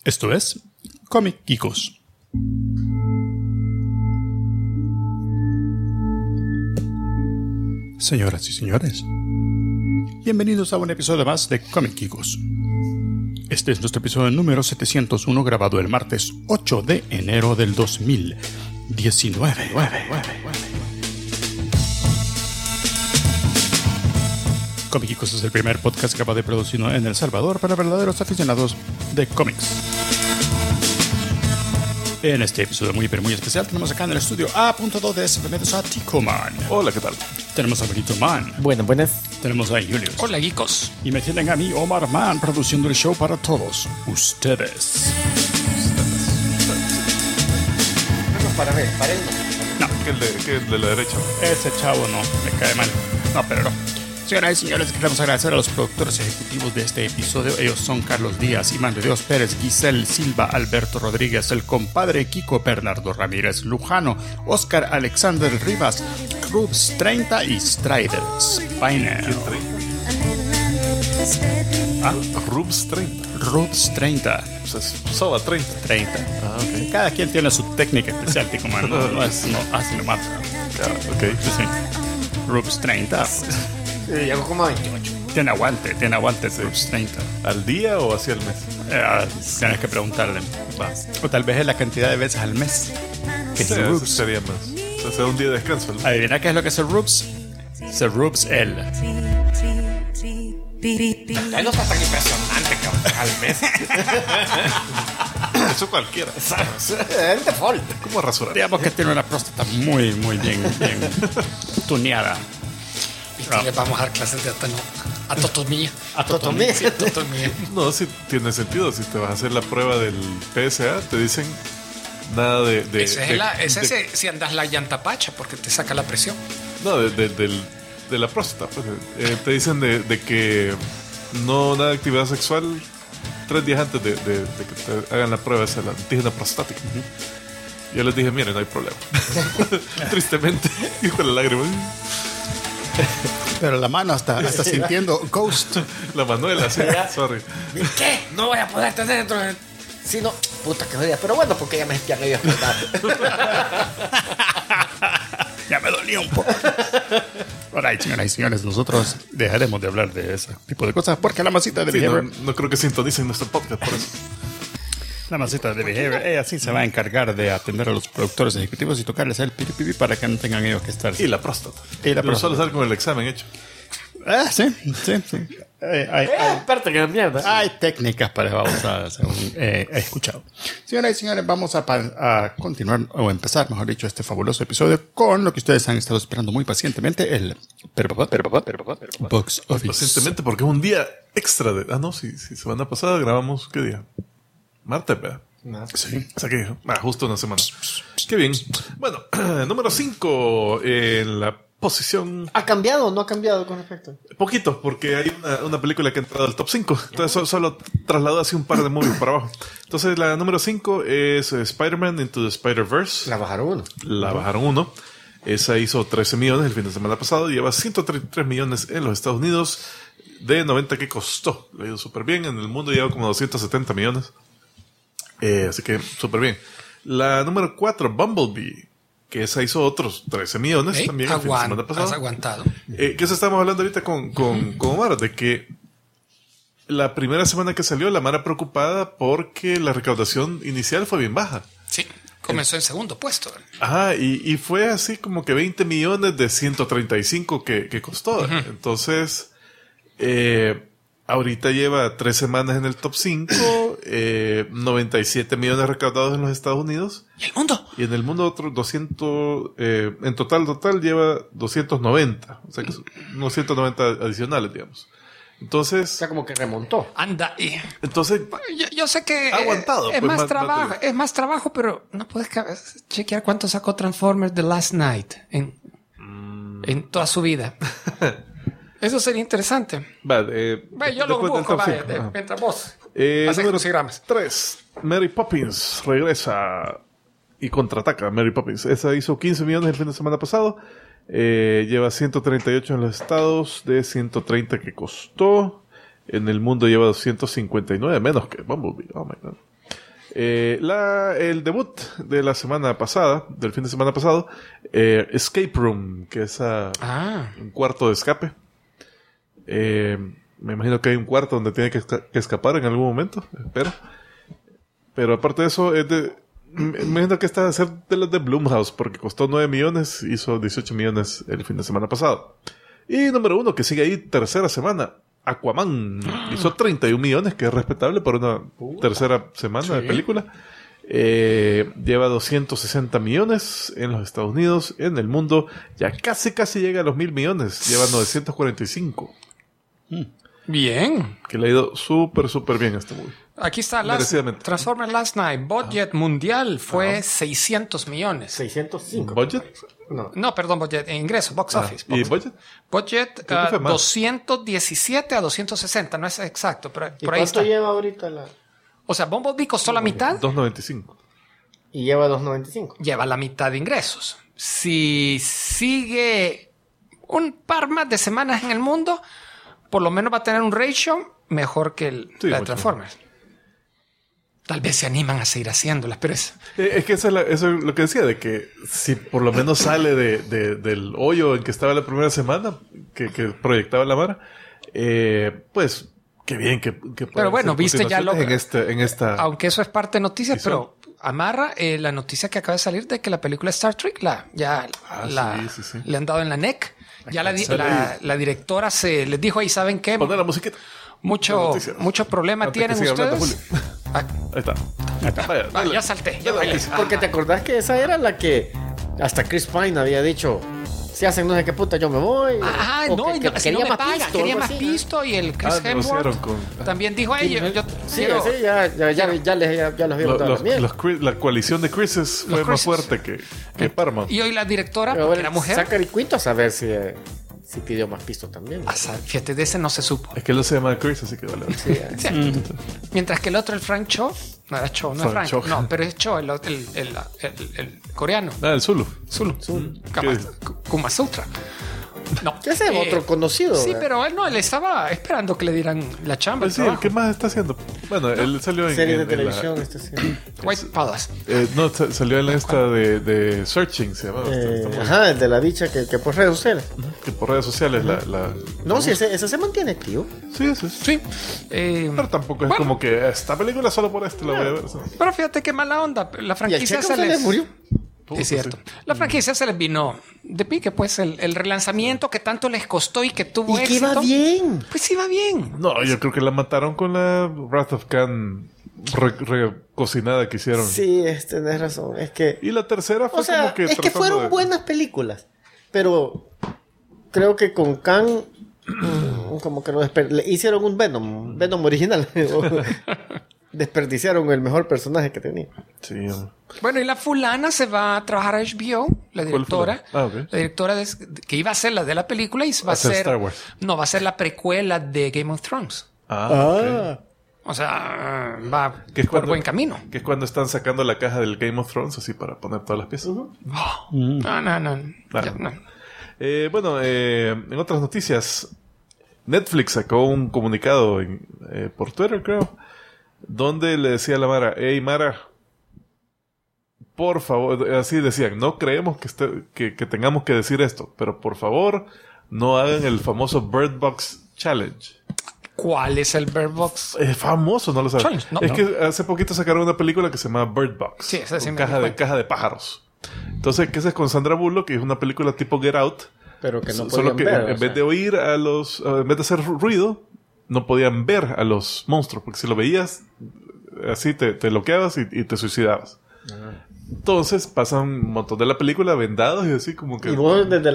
Esto es Comic Geekos. Señoras y señores, bienvenidos a un episodio más de Comic Geekos. Este es nuestro episodio número 701, grabado el martes 8 de enero del 2019. Comic Geekos es el primer podcast grabado y producido en El Salvador para verdaderos aficionados de cómics. En este episodio muy especial tenemos acá en el estudio A.2 de Simplemente a Tico Man. Hola, ¿qué tal? Tenemos a Benito Man. Buenas. Tenemos a Julius. Hola, geekos. Y me tienen a mí, Omar Man, produciendo el show para todos ustedes. No, para ver. No, ¿Qué el de la derecha? ese chavo no, me cae mal. No, pero no. Señoras y señores, queremos agradecer a los productores ejecutivos de este episodio. Ellos son Carlos Díaz, Iván de Dios Pérez, Giselle Silva, Alberto Rodríguez, el compadre Kiko, Bernardo Ramírez Lujano, Oscar Alexander Rivas, Rubs 30 y Strider Spiner. Rubs 30. Rubs 30. Pues es Soba 30. 30. Ah, ok. Cada quien tiene su técnica especial, Tico Man. No es así nomás. Claro, ok. Sí. Rubs 30. Llego como a 28. Tiene aguante Rubs 30. ¿Al día o hacia el mes? Tienes que preguntarle. Va. O tal vez es la cantidad de veces al mes que Sí, se eso rubs. sería más. O sea, será un día de descanso, ¿no? Adivina qué es lo que es el rubs. Se rubs él. Ay, no está tan impresionante, cabrón, al mes. Eso cualquiera. Es default. ¿Cómo rasurar? Digamos que tiene una próstata muy bien tuneada. Y que le vamos a dar clases de atotomía. Atotomía. Sí, atotomía. No, sí tiene sentido. Si te vas a hacer la prueba del PSA, te dicen nada de Si andas la llanta pacha, porque te saca la presión. no, de la próstata. Pues, te dicen de que no nada de actividad sexual 3 días antes de que te hagan la prueba esa, la antígena prostática. Yo les dije, miren, no hay problema. Tristemente, hijo de la lágrima. Pero la mano hasta sintiendo ghost. La Manuela, sí, sorry. ¿Qué? No voy a poder tener dentro de... Si no... Puta que jodida. Pero bueno, porque ya me dio explotar. Ya me dolía un poco. Alright, señoras y señores, nosotros dejaremos de hablar de ese tipo de cosas porque la masita de Sí, Behavior, no creo que sintonicen nuestro podcast por eso. la masita de Behavior, ella sí se va a encargar de atender a los productores ejecutivos y tocarles el piripipi para que no tengan ellos que estar. Y la próstata. Y la Pero próstata. solo sale con el examen hecho. Sí. Espérate, que mierda. Hay técnicas para babosadas, según he escuchado. Señoras y señores, vamos a continuar, o empezar, mejor dicho, este fabuloso episodio con lo que ustedes han estado esperando muy pacientemente, el Box Office. Pacientemente, porque es un día extra de... Ah, no, sí, semana pasada grabamos, ¿qué día? Martes, ¿verdad? Sí. O sea que, justo una semana. Qué bien. Bueno, número 5 en la posición... ¿Ha cambiado o no ha cambiado con respecto? Poquito, porque hay una película que ha entrado al top 5. Entonces solo trasladó así un par de movies para abajo. Entonces la número 5 es Spider-Man Into the Spider-Verse. La bajaron uno. La bajaron 1. Esa hizo 13 millones el fin de semana pasado. Lleva 133 millones en los Estados Unidos. De 90 que costó. Le ha ido súper bien. En el mundo lleva como 270 millones. Así que súper bien. La número 4, Bumblebee, que esa hizo otros 13 millones también el fin de semana pasado. Has aguantado. Que eso estamos hablando ahorita con Omar, de que la primera semana que salió, la Mara preocupada porque la recaudación inicial fue bien baja. Sí, comenzó en segundo puesto. Ajá, y fue así como que 20 millones de 135 que costó. Uh-huh. Entonces, ahorita lleva 3 semanas en el top 5, 97 millones recaudados en los Estados Unidos. ¿Y el mundo? Y en el mundo otros 200, en total lleva 290. O sea que unos 190 adicionales, digamos. Entonces... O sea, como que remontó. Anda y... Entonces... Yo sé que... Ha aguantado. Es pues, más trabajo, es más trabajo, pero no puedes chequear cuánto sacó Transformers The Last Night en toda su vida. Eso sería interesante. Vale, Yo lo busco, mientras vos. Número 3. Mary Poppins regresa y contraataca. Mary Poppins. Esa hizo 15 millones el fin de semana pasado. Lleva 138 en los estados de 130 que costó. En el mundo lleva 259 menos que Bumblebee. Oh my God. El debut de la semana pasada, del fin de semana pasado, Escape Room, que es un cuarto de escape. Me imagino que hay un cuarto donde tiene que escapar en algún momento, espero. Pero aparte de eso, me imagino que esta va a ser de los de Blumhouse, porque costó 9 millones, hizo 18 millones el fin de semana pasado. Y número 1, que sigue ahí, tercera semana, Aquaman. Hizo 31 millones, que es respetable por una tercera semana de película. Lleva 260 millones en los Estados Unidos. En el mundo ya casi llega a los 1,000 millones. Lleva 945. Bien. Que le ha ido súper bien a este movie. Aquí está Transformers Last Night. Budget mundial fue 600 millones. 605. ¿Budget? No, perdón, budget. Ingreso, box office. ¿Y budget? Budget 217 a 260. No es exacto, pero ¿Y por ahí está. cuánto lleva ahorita la...? O sea, Bumblebee costó la mitad. 2.95. Y lleva 2.95. Lleva la mitad de ingresos. Si sigue un par más de semanas en el mundo, por lo menos va a tener un ratio mejor que la de Transformers. Mejor. Tal vez se animan a seguir haciéndolas, pero es que eso es lo que decía, de que si por lo menos sale del hoyo en que estaba la primera semana, que proyectaba la Mara, pues qué bien que pero bueno, viste ya lo en esta aunque eso es parte de noticias, pero amarra la noticia que acaba de salir de que la película Star Trek sí. Le han dado en la neck. Ya la directora les dijo ahí, ¿saben qué? Poner la musiquita. Mucho problema tienen ustedes. Ahí está. Vaya, ya salté. Porque te acordás que esa era la que hasta Chris Pine había dicho, si hacen no sé qué puta yo me voy. Quería más pisto y el Chris Hemsworth también dijo, yo quiero... Sí, ya los había botado la mierda. La coalición de Chris's fue más fuerte que Paramount. Y hoy la directora, porque era mujer, Zachary Quinto a saber si pidió más pisto también. Fíjate, de ese no se supo. Es que él no se llama Chris, así que vale. Sí. Mientras que el otro, el Frank Cho, no era Cho, no es Frank. No, pero es Cho, el coreano. El Zulu. Kuma Sutra. No. ¿Qué es otro conocido? Sí, pero él estaba esperando que le dieran la chamba. Pues sí, ¿qué más está haciendo? Bueno, él salió en serie de televisión. White Palace. Salió en esta de Searching, se llama. El de la bicha que por redes sociales. Que por redes sociales No, sí, ese se mantiene activo. Sí. Pero tampoco es como que esta película solo por esto la voy a ver. Pero fíjate qué mala onda. La franquicia se les murió. Es cierto. La franquicia se les vino de pique, pues el relanzamiento que tanto les costó y que tuvo éxito. Y que iba bien. Pues iba bien. No, yo creo que la mataron con la Wrath of Khan recocinada que hicieron. Sí, tenés razón. Es que... Y la tercera fue como que... Es que fueron buenas películas. Pero creo que con Khan... como que le hicieron un Venom original. Desperdiciaron el mejor personaje que tenía. Sí. Bueno, y la fulana se va a trabajar a HBO, la directora. Okay. La directora que iba a ser la de la película y va a ser Star Wars. No, va a ser la precuela de Game of Thrones. Okay. O sea, va por buen camino. Que es cuando están sacando la caja del Game of Thrones así para poner todas las piezas. No. Bueno, en otras noticias, Netflix sacó un comunicado por Twitter, creo, donde le decía a la Mara, hey Mara, por favor, así decían, no creemos que tengamos que decir esto, pero por favor no hagan el famoso Bird Box Challenge. ¿Cuál es el Bird Box? Es famoso, no lo sabes. Challenge, no. Que hace poquito sacaron una película que se llama Bird Box. Sí, esa sí me caja de pájaros. Entonces, ¿qué es con Sandra Bullock? Que es una película tipo Get Out. Pero que no solo podían que ver, en vez de oír en vez de hacer ruido, no podían ver a los monstruos, porque si lo veías así te bloqueabas y te suicidabas. Entonces pasan un montón de la película vendados y así como que... Y vos desde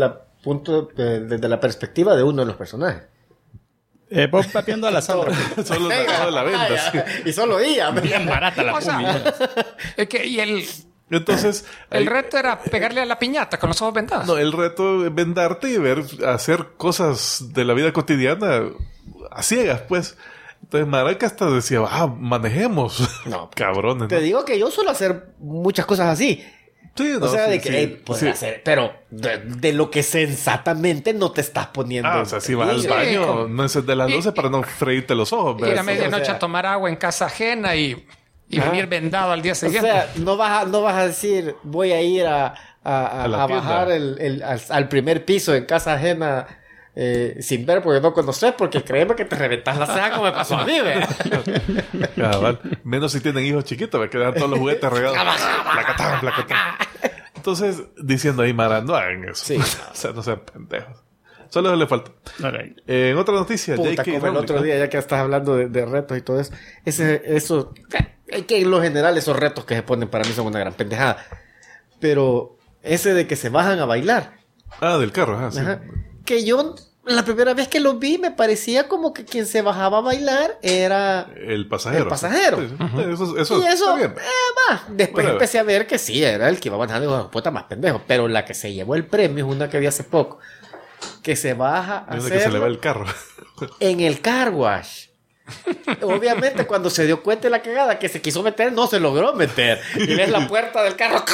la perspectiva de uno de los personajes. Vos papiando a la sala. solo la venta. Sí. Y solo ella. Bien barata la es que entonces... el reto era pegarle a la piñata con los ojos vendados. No, el reto es vendarte y hacer cosas de la vida cotidiana a ciegas, pues. Entonces Maraca hasta decía, manejemos. No, cabrones. Te digo que yo suelo hacer muchas cosas así. Sí, o sea, de que puedes hacer, pero de lo que sensatamente no te estás poniendo. O sea, si vas al baño, no es de las 12 para no freírte los ojos. Ir a medianoche a tomar agua en casa ajena y y venir vendado al día O siguiente. sea, no vas a decir, voy a ir a la bajar al primer piso en casa ajena sin ver porque no conoces, porque créeme que te reventas la ceja como me pasó a mí, ¿ve? Cabal. Menos si tienen hijos chiquitos, me quedan todos los juguetes regados. Placatán, placatán. Entonces, diciendo ahí, Mara, no hagan eso. Sí. O sea, no sean pendejos. Solo eso le falta. Ok. En otra noticia, Puta, J.K. como el Rowling, otro ¿no? día, ya que estás hablando de retos y todo eso. Eso, que en lo general esos retos que se ponen para mí son una gran pendejada. Pero ese de que se bajan a bailar. Ah, del carro, ajá, sí. Ajá, que yo, la primera vez que lo vi, me parecía como que quien se bajaba a bailar era El pasajero. el pasajero. Sí, sí. Eso y eso, está bien. va. Después Bueno, empecé a ver que sí, era el que iba manejando, hijo de puta, más pendejo. Pero la que se llevó el premio es una que vi hace poco. Que se baja a Es de que se le va hacerlo el carro. en el car wash. Obviamente, cuando se dio cuenta de la cagada que se quiso meter, no se logró meter. Y ves la puerta del carro.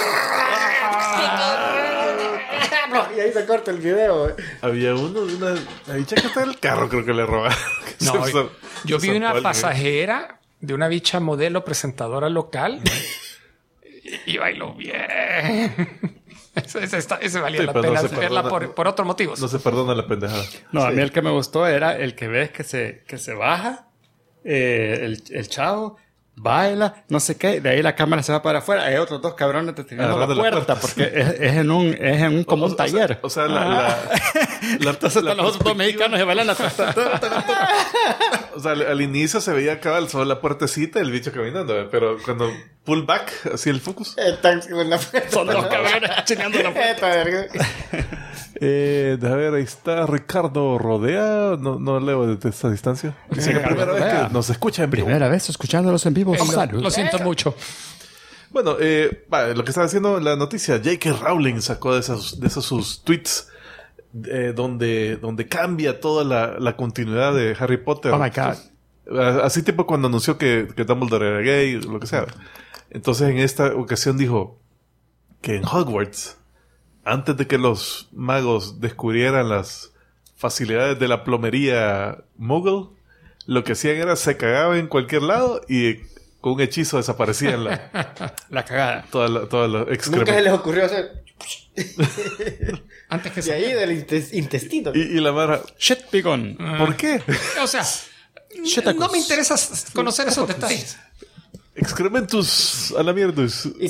Y ahí se corta el video. Había uno de una... La bicha que está en el carro, creo que le robaron. No, Se- yo se vi una saltó pasajera de una bicha modelo presentadora local y bailó bien. Ese valía Sí, la pero no pena se verla perdona. por otros motivos. No se perdona la pendejada. No, a mí el que me gustó era el que ves que se baja, el chavo, baila, no sé qué, de ahí la cámara se va para afuera, hay otros dos cabrones deteniendo la Agarrando la puerta, puerta, porque es en un como un taller. O sea, Entonces están los otros dos mexicanos se bailan O sea, al inicio se veía cabal solo la puertecita y el bicho caminando, pero cuando pull back, así el focus. Están con la son dos cabrones chingando la puerta. Esta verga. Déjame ver, ahí está Ricardo Rodea. No leo desde esta distancia. Dice que primera vez que nos escucha en vivo. Primera vez escuchándolos en vivo. Lo siento mucho. Bueno, lo que estaba haciendo la noticia, J.K. Rowling sacó de esos sus tweets donde cambia toda la continuidad de Harry Potter. Oh my God. Así tipo cuando anunció que Dumbledore era gay, lo que sea. Entonces en esta ocasión dijo que en Hogwarts, antes de que los magos descubrieran las facilidades de la plomería Muggle, lo que hacían era se cagaban en cualquier lado y con un hechizo desaparecían La cagada. toda los Nunca se excrementos. les ocurrió hacer. Antes que De ahí del intestino. Y la Mara, Shit, pigón. ¿por qué? O sea, no me interesa conocer esos detalles. Excrementus a la mierda.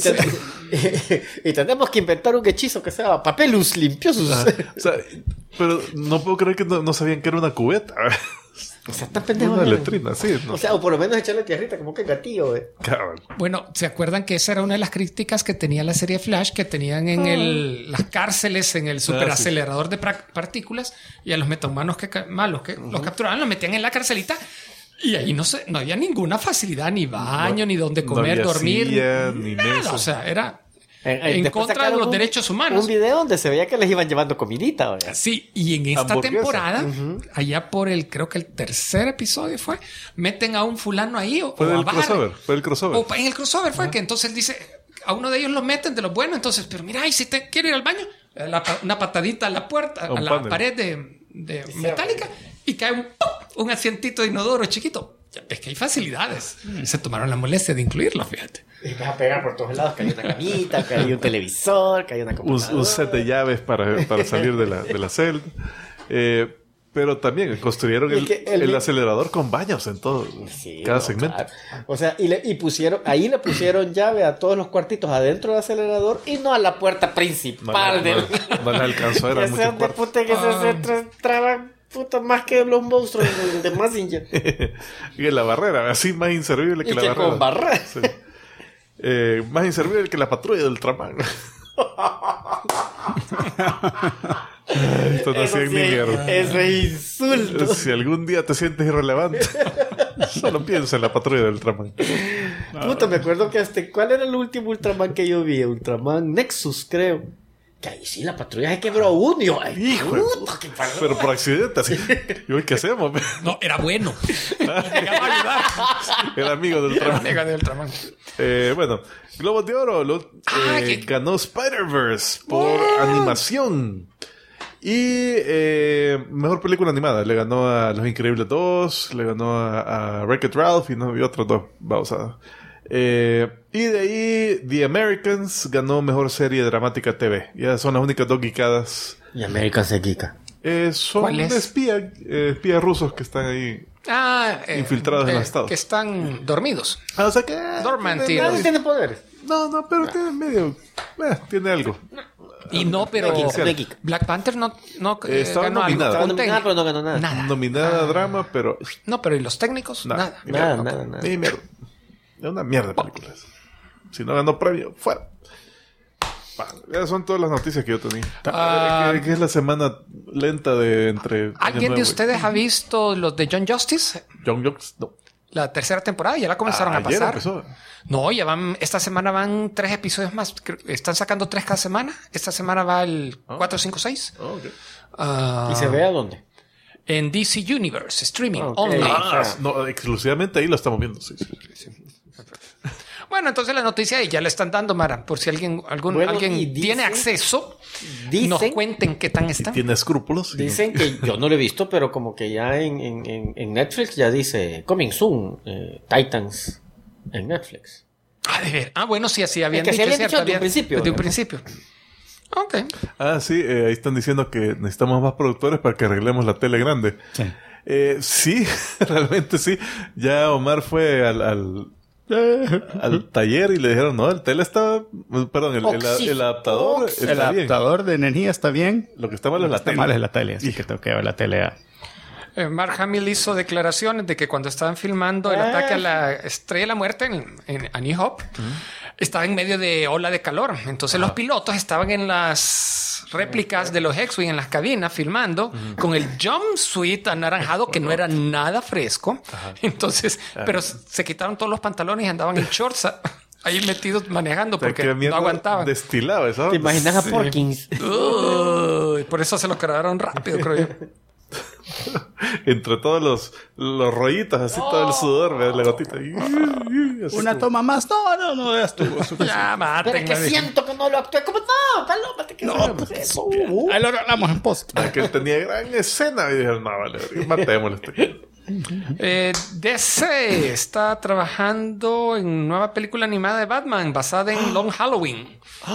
Y tenemos que inventar un hechizo que sea papelus limpiosus. O sea, pero no puedo creer que no sabían que era una cubeta. O sea, tan pendejo. Una ¿no? letrina, sí. No. O sea, o por lo menos echarle tierrita, como que gatillo, güey. Cabrón. Bueno, ¿se acuerdan que esa era una de las críticas que tenía la serie Flash, que tenían en las cárceles, en el superacelerador de partículas, y a los metahumanos malos que los capturaban, los metían en la carcelita y ahí no había ninguna facilidad, ni baño, ni donde comer, había dormir, silla, ni nada. mesa. O sea, era en Después contra de sacaron los derechos humanos. Un video donde se veía que les iban llevando comidita, güey. Sí, y en esta Hamburguesa. temporada, allá por creo que el tercer episodio fue, meten a un fulano ahí o Fue a el Barry. crossover. Fue el crossover. O en el crossover fue que entonces él dice, a uno de ellos lo meten de los buenos, entonces, pero mira, y si te quiero ir al baño, una patadita a la puerta, A un a la panel. pared de metálica, y cae un asientito de inodoro chiquito. Ya ves que hay facilidades. Se tomaron la molestia de incluirlo, fíjate. Y vas a pegar por todos lados, que hay una camita, que hay un televisor, que hay una computadora. Un set de llaves para salir de la celda. Pero también construyeron Y que el acelerador con baños en todo. Sí, cada no, segmento. claro. O sea, y pusieron, ahí le pusieron llave a todos los cuartitos adentro del acelerador y no a la puerta principal del. No les alcanzó, eran Que muchos sean de cuartos. puta que se traban puta más que los monstruos de Mazinger. Y en la barrera, así más inservible que Y la que barrera. con barrera. Sí. Más inservible que la patrulla del Ultraman. Esto no hacía ni mierda. Eso es insulto. Si algún día te sientes irrelevante, solo piensa en la patrulla del Ultraman. Puta, me acuerdo que ¿cuál era el último Ultraman que yo vi? Ultraman Nexus, creo. Que ahí sí la patrulla se quebró uno. Hijo de puta, qué palo. Pero por accidente, así. ¿Y hoy qué hacemos? No, era bueno. Era amigo del Ultraman. Mega de Ultraman. Bueno, Globos de Oro ganó Spider-Verse por animación. Y mejor película animada. Le ganó a Los Increíbles 2, le ganó a Wreck-It Ralph y otros dos babosadas. Y de ahí, The Americans ganó Mejor Serie Dramática TV. Ya son las únicas dos geekadas. Y América se geeka. Son ¿Cuál es? espías rusos que están ahí infiltrados en el Estado. Que están dormidos. O sea que... Dormantidos. Nadie tiene poderes. No, pero tiene medio... tiene algo. Y no, pero Geek. Black Panther no Estaba ganó algo. nominada. Estaba Con nominada, pero no ganó nada. Nada. Nominada a drama, pero... No, pero ¿y los técnicos? Nada. Ni mierda. Nada. Ni mierda. Es una mierda de películas. Si no ganó premio, fuera. Ya son todas las noticias que yo tenía. Que es la semana lenta de entre... ¿Alguien de ustedes ha visto los de John Justice? John Jokes, no. La tercera temporada, ya la comenzaron a Ayer pasar. empezó. No, ya esta semana van 3 episodios más. Están sacando 3 cada semana. Esta semana va el 4, 5, 6. Oh, ok. ¿Y se ve a dónde? En DC Universe, streaming, Ok. online. No, exclusivamente ahí lo estamos viendo. Sí. Bueno, entonces la noticia ya le están dando, Mara. Por si alguien y dice- tiene acceso, dicen- nos cuenten qué tan están. Tiene escrúpulos. Dicen que yo no lo he visto, pero como que ya en Netflix ya dice Coming Soon, Titans en Netflix. De ver. Bueno, sí, así habían Es que dicho, sí habían ¿cierto? dicho desde un principio, Desde un ¿no? principio. Ok. Sí, ahí están diciendo que necesitamos más productores para que arreglemos la tele grande. Sí. Sí, realmente sí. Ya Omar fue al taller y le dijeron, no, el tele está... Perdón, el adaptador El está bien. adaptador de energía está bien. Lo que está mal es la Está tele. mal es la tele, así que tengo que ver la tele. Mark Hamill hizo declaraciones de que cuando estaban filmando el ataque a la Estrella de la Muerte en A New Hope, estaba en medio de ola de calor. Entonces los pilotos estaban en las réplicas de los X-Wing en las cabinas filmando con el jumpsuit anaranjado que no era nada fresco. Entonces, pero se quitaron todos los pantalones y andaban en shorts ahí metidos manejando porque no aguantaban. Destilado eso. ¿Te imaginas a Porkins? Uy, por eso se lo grabaron rápido, creo yo. Entre todos los rollitos, así todo el sudor, ¿ves? La gotita. Así Una como- toma más. No, ya estuvo suficiente. Ya, Pero es que mátenme. siento que no lo actué como... No, palómate que no, pues eso. Ahí lo hablamos en post. Que él tenía gran escena y dijeron, no, vale, matémosle DC está trabajando en nueva película animada de Batman basada en Long Halloween.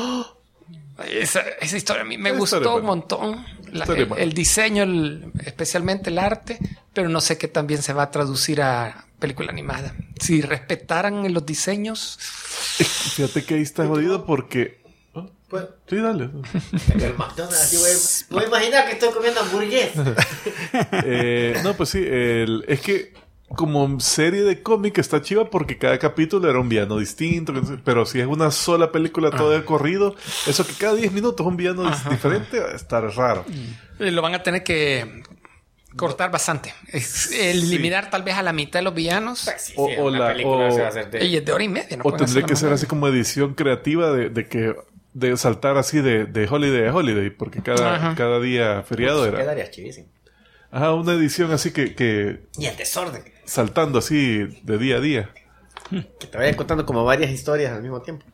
Esa historia a mí me Esa gustó historia un montón. Historia buena. El diseño, especialmente el arte, pero no sé qué también se va a traducir a película animada. Si respetaran los diseños, Fíjate que ahí está jodido porque... Sí, dale. El McDonald's, así voy a imaginar que estoy comiendo hamburguesa. No, pues sí, es que como serie de cómic está chiva porque cada capítulo era un villano distinto, pero si es una sola película todo de corrido, eso que cada 10 minutos un villano diferente va a estar raro. lo van a tener que cortar bastante. Eliminar tal vez a la mitad de los villanos. O Y es de hora y media. No o pueden tendría hacerla que más ser larga. así como edición creativa de saltar así de holiday a holiday, porque cada día feriado era. Quedaría chivísimo. Ajá, una edición así que Y el desorden. saltando así de día a día. Que te vayan contando como varias historias al mismo tiempo.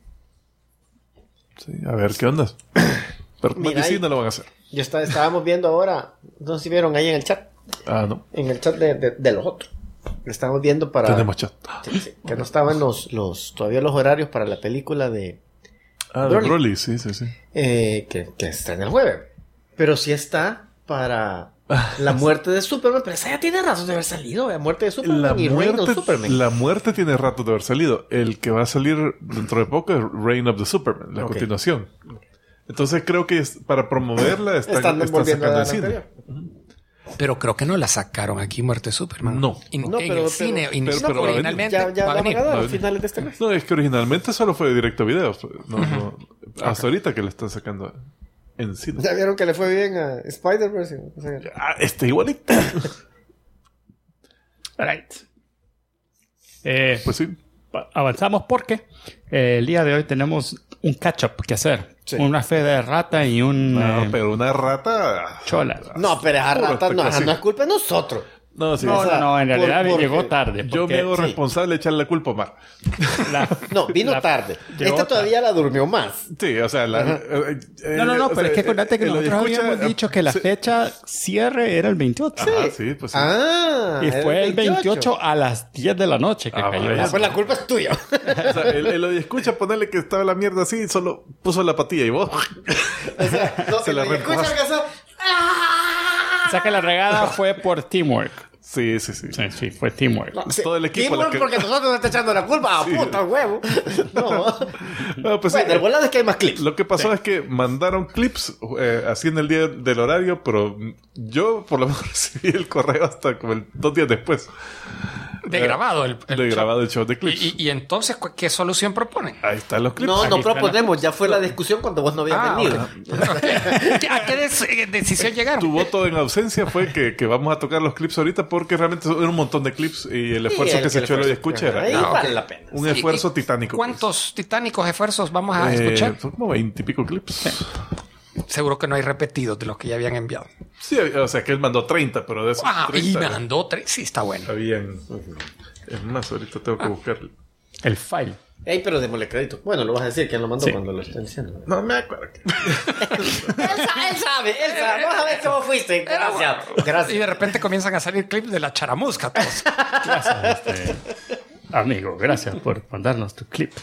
Sí, a ver qué onda. Pero Mira, sí ahí- no lo van a hacer. Estábamos viendo ahora, no sé si vieron ahí en el chat, No. en el chat de los otros. Le estamos viendo para... Tenemos chat. Sí, que no estaban todavía los horarios para la película de De Broly. Broly, sí. que está en el jueves. Pero sí está para la muerte de Superman. Pero esa ya tiene razón de haber salido. La muerte de Superman y Reign of Superman. La muerte tiene rato de haber salido. El que va a salir dentro de poco es Reign of the Superman, la Ok. continuación. Entonces creo que para promoverla están volviendo a sacando la el cine. anterior. Pero creo que no la sacaron aquí, Muerte de Superman. No. En No, el pero- cine. pero va a venir. Originalmente Ya va a la van venir. a dar Va a a venir. finales de este mes. No, es que originalmente solo fue directo a video. No, hasta ahorita que la están sacando en cine. Ya vieron que le fue bien a Spider-Verse. O sea, Está igualito. Right. Pues sí. Avanzamos porque el día de hoy tenemos un catch-up que hacer. Sí. Una fe de rata y un No, pero una rata. chola. no, pero esa Puro rata no, esa especulación. no es culpa de nosotros. No, sí. No, en realidad porque llegó tarde. Yo me hago sí. responsable de echarle la culpa a Omar. No, vino tarde. Esta todavía la durmió más. Sí, o sea... No, pero es que acuérdate que nosotros habíamos dicho que la sí. fecha cierre era el 28. Sí, pues sí. Y era fue el 28 a las 10 de la noche que cayó. vaya. Pues la culpa es tuya. O sea, el escucha ponerle que estaba la mierda así, solo puso la patilla y vos... O sea, no, Se la escucha reempujaste. el gaso. O sea que la regada fue por teamwork. Sí. Sí, fue teamwork. Todo el equipo... Teamwork porque nosotros nos está echando la culpa. ¡Ah, puta huevo! No. No, pues, Bueno, el volado es que hay más clips. lo que pasó es que mandaron clips así en el día del horario, pero yo por lo menos recibí el correo hasta como 2 días después. De grabado el De show. grabado el show de clips. Y entonces, ¿qué solución proponen? Ahí están los clips. No, no Aquí está proponemos. Ya fue la discusión cuando vos no habías venido. ¿A qué decisión llegaron? Tu voto en ausencia fue que vamos a tocar los clips ahorita porque realmente son un montón de clips y el esfuerzo que se echó el escucha era Ahí vale la pena. un esfuerzo titánico. ¿Cuántos titánicos esfuerzos vamos a pues. escuchar? Son como 20 y pico clips. Seguro que no hay repetidos de los que ya habían enviado. Sí, o sea que él mandó 30, pero de esos Y 30 mandó 3. Sí, está bueno. habían... Es más, ahorita tengo que buscar... El file. Ey, pero démosle crédito. Bueno, lo vas a decir quién lo mandó Sí. cuando lo estén diciendo. No me acuerdo. Él sabe. Vamos a ver cómo fuiste. Gracias. Y Gracias. de repente comienzan a salir clips de la charamusca. Todos. Gracias, amigo. Gracias por mandarnos tu clip.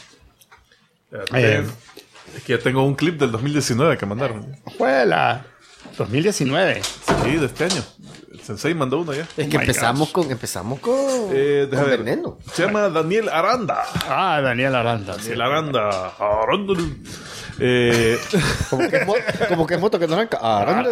Es que ya tengo un clip del 2019 que mandaron. Fue la 2019. Sí, de este año. El Sensei mandó uno ya. Es que my empezamos con Deja ver. veneno. Se llama Daniel Aranda. Daniel Aranda. Daniel Aranda. Aranda. Como que es moto que no arranca.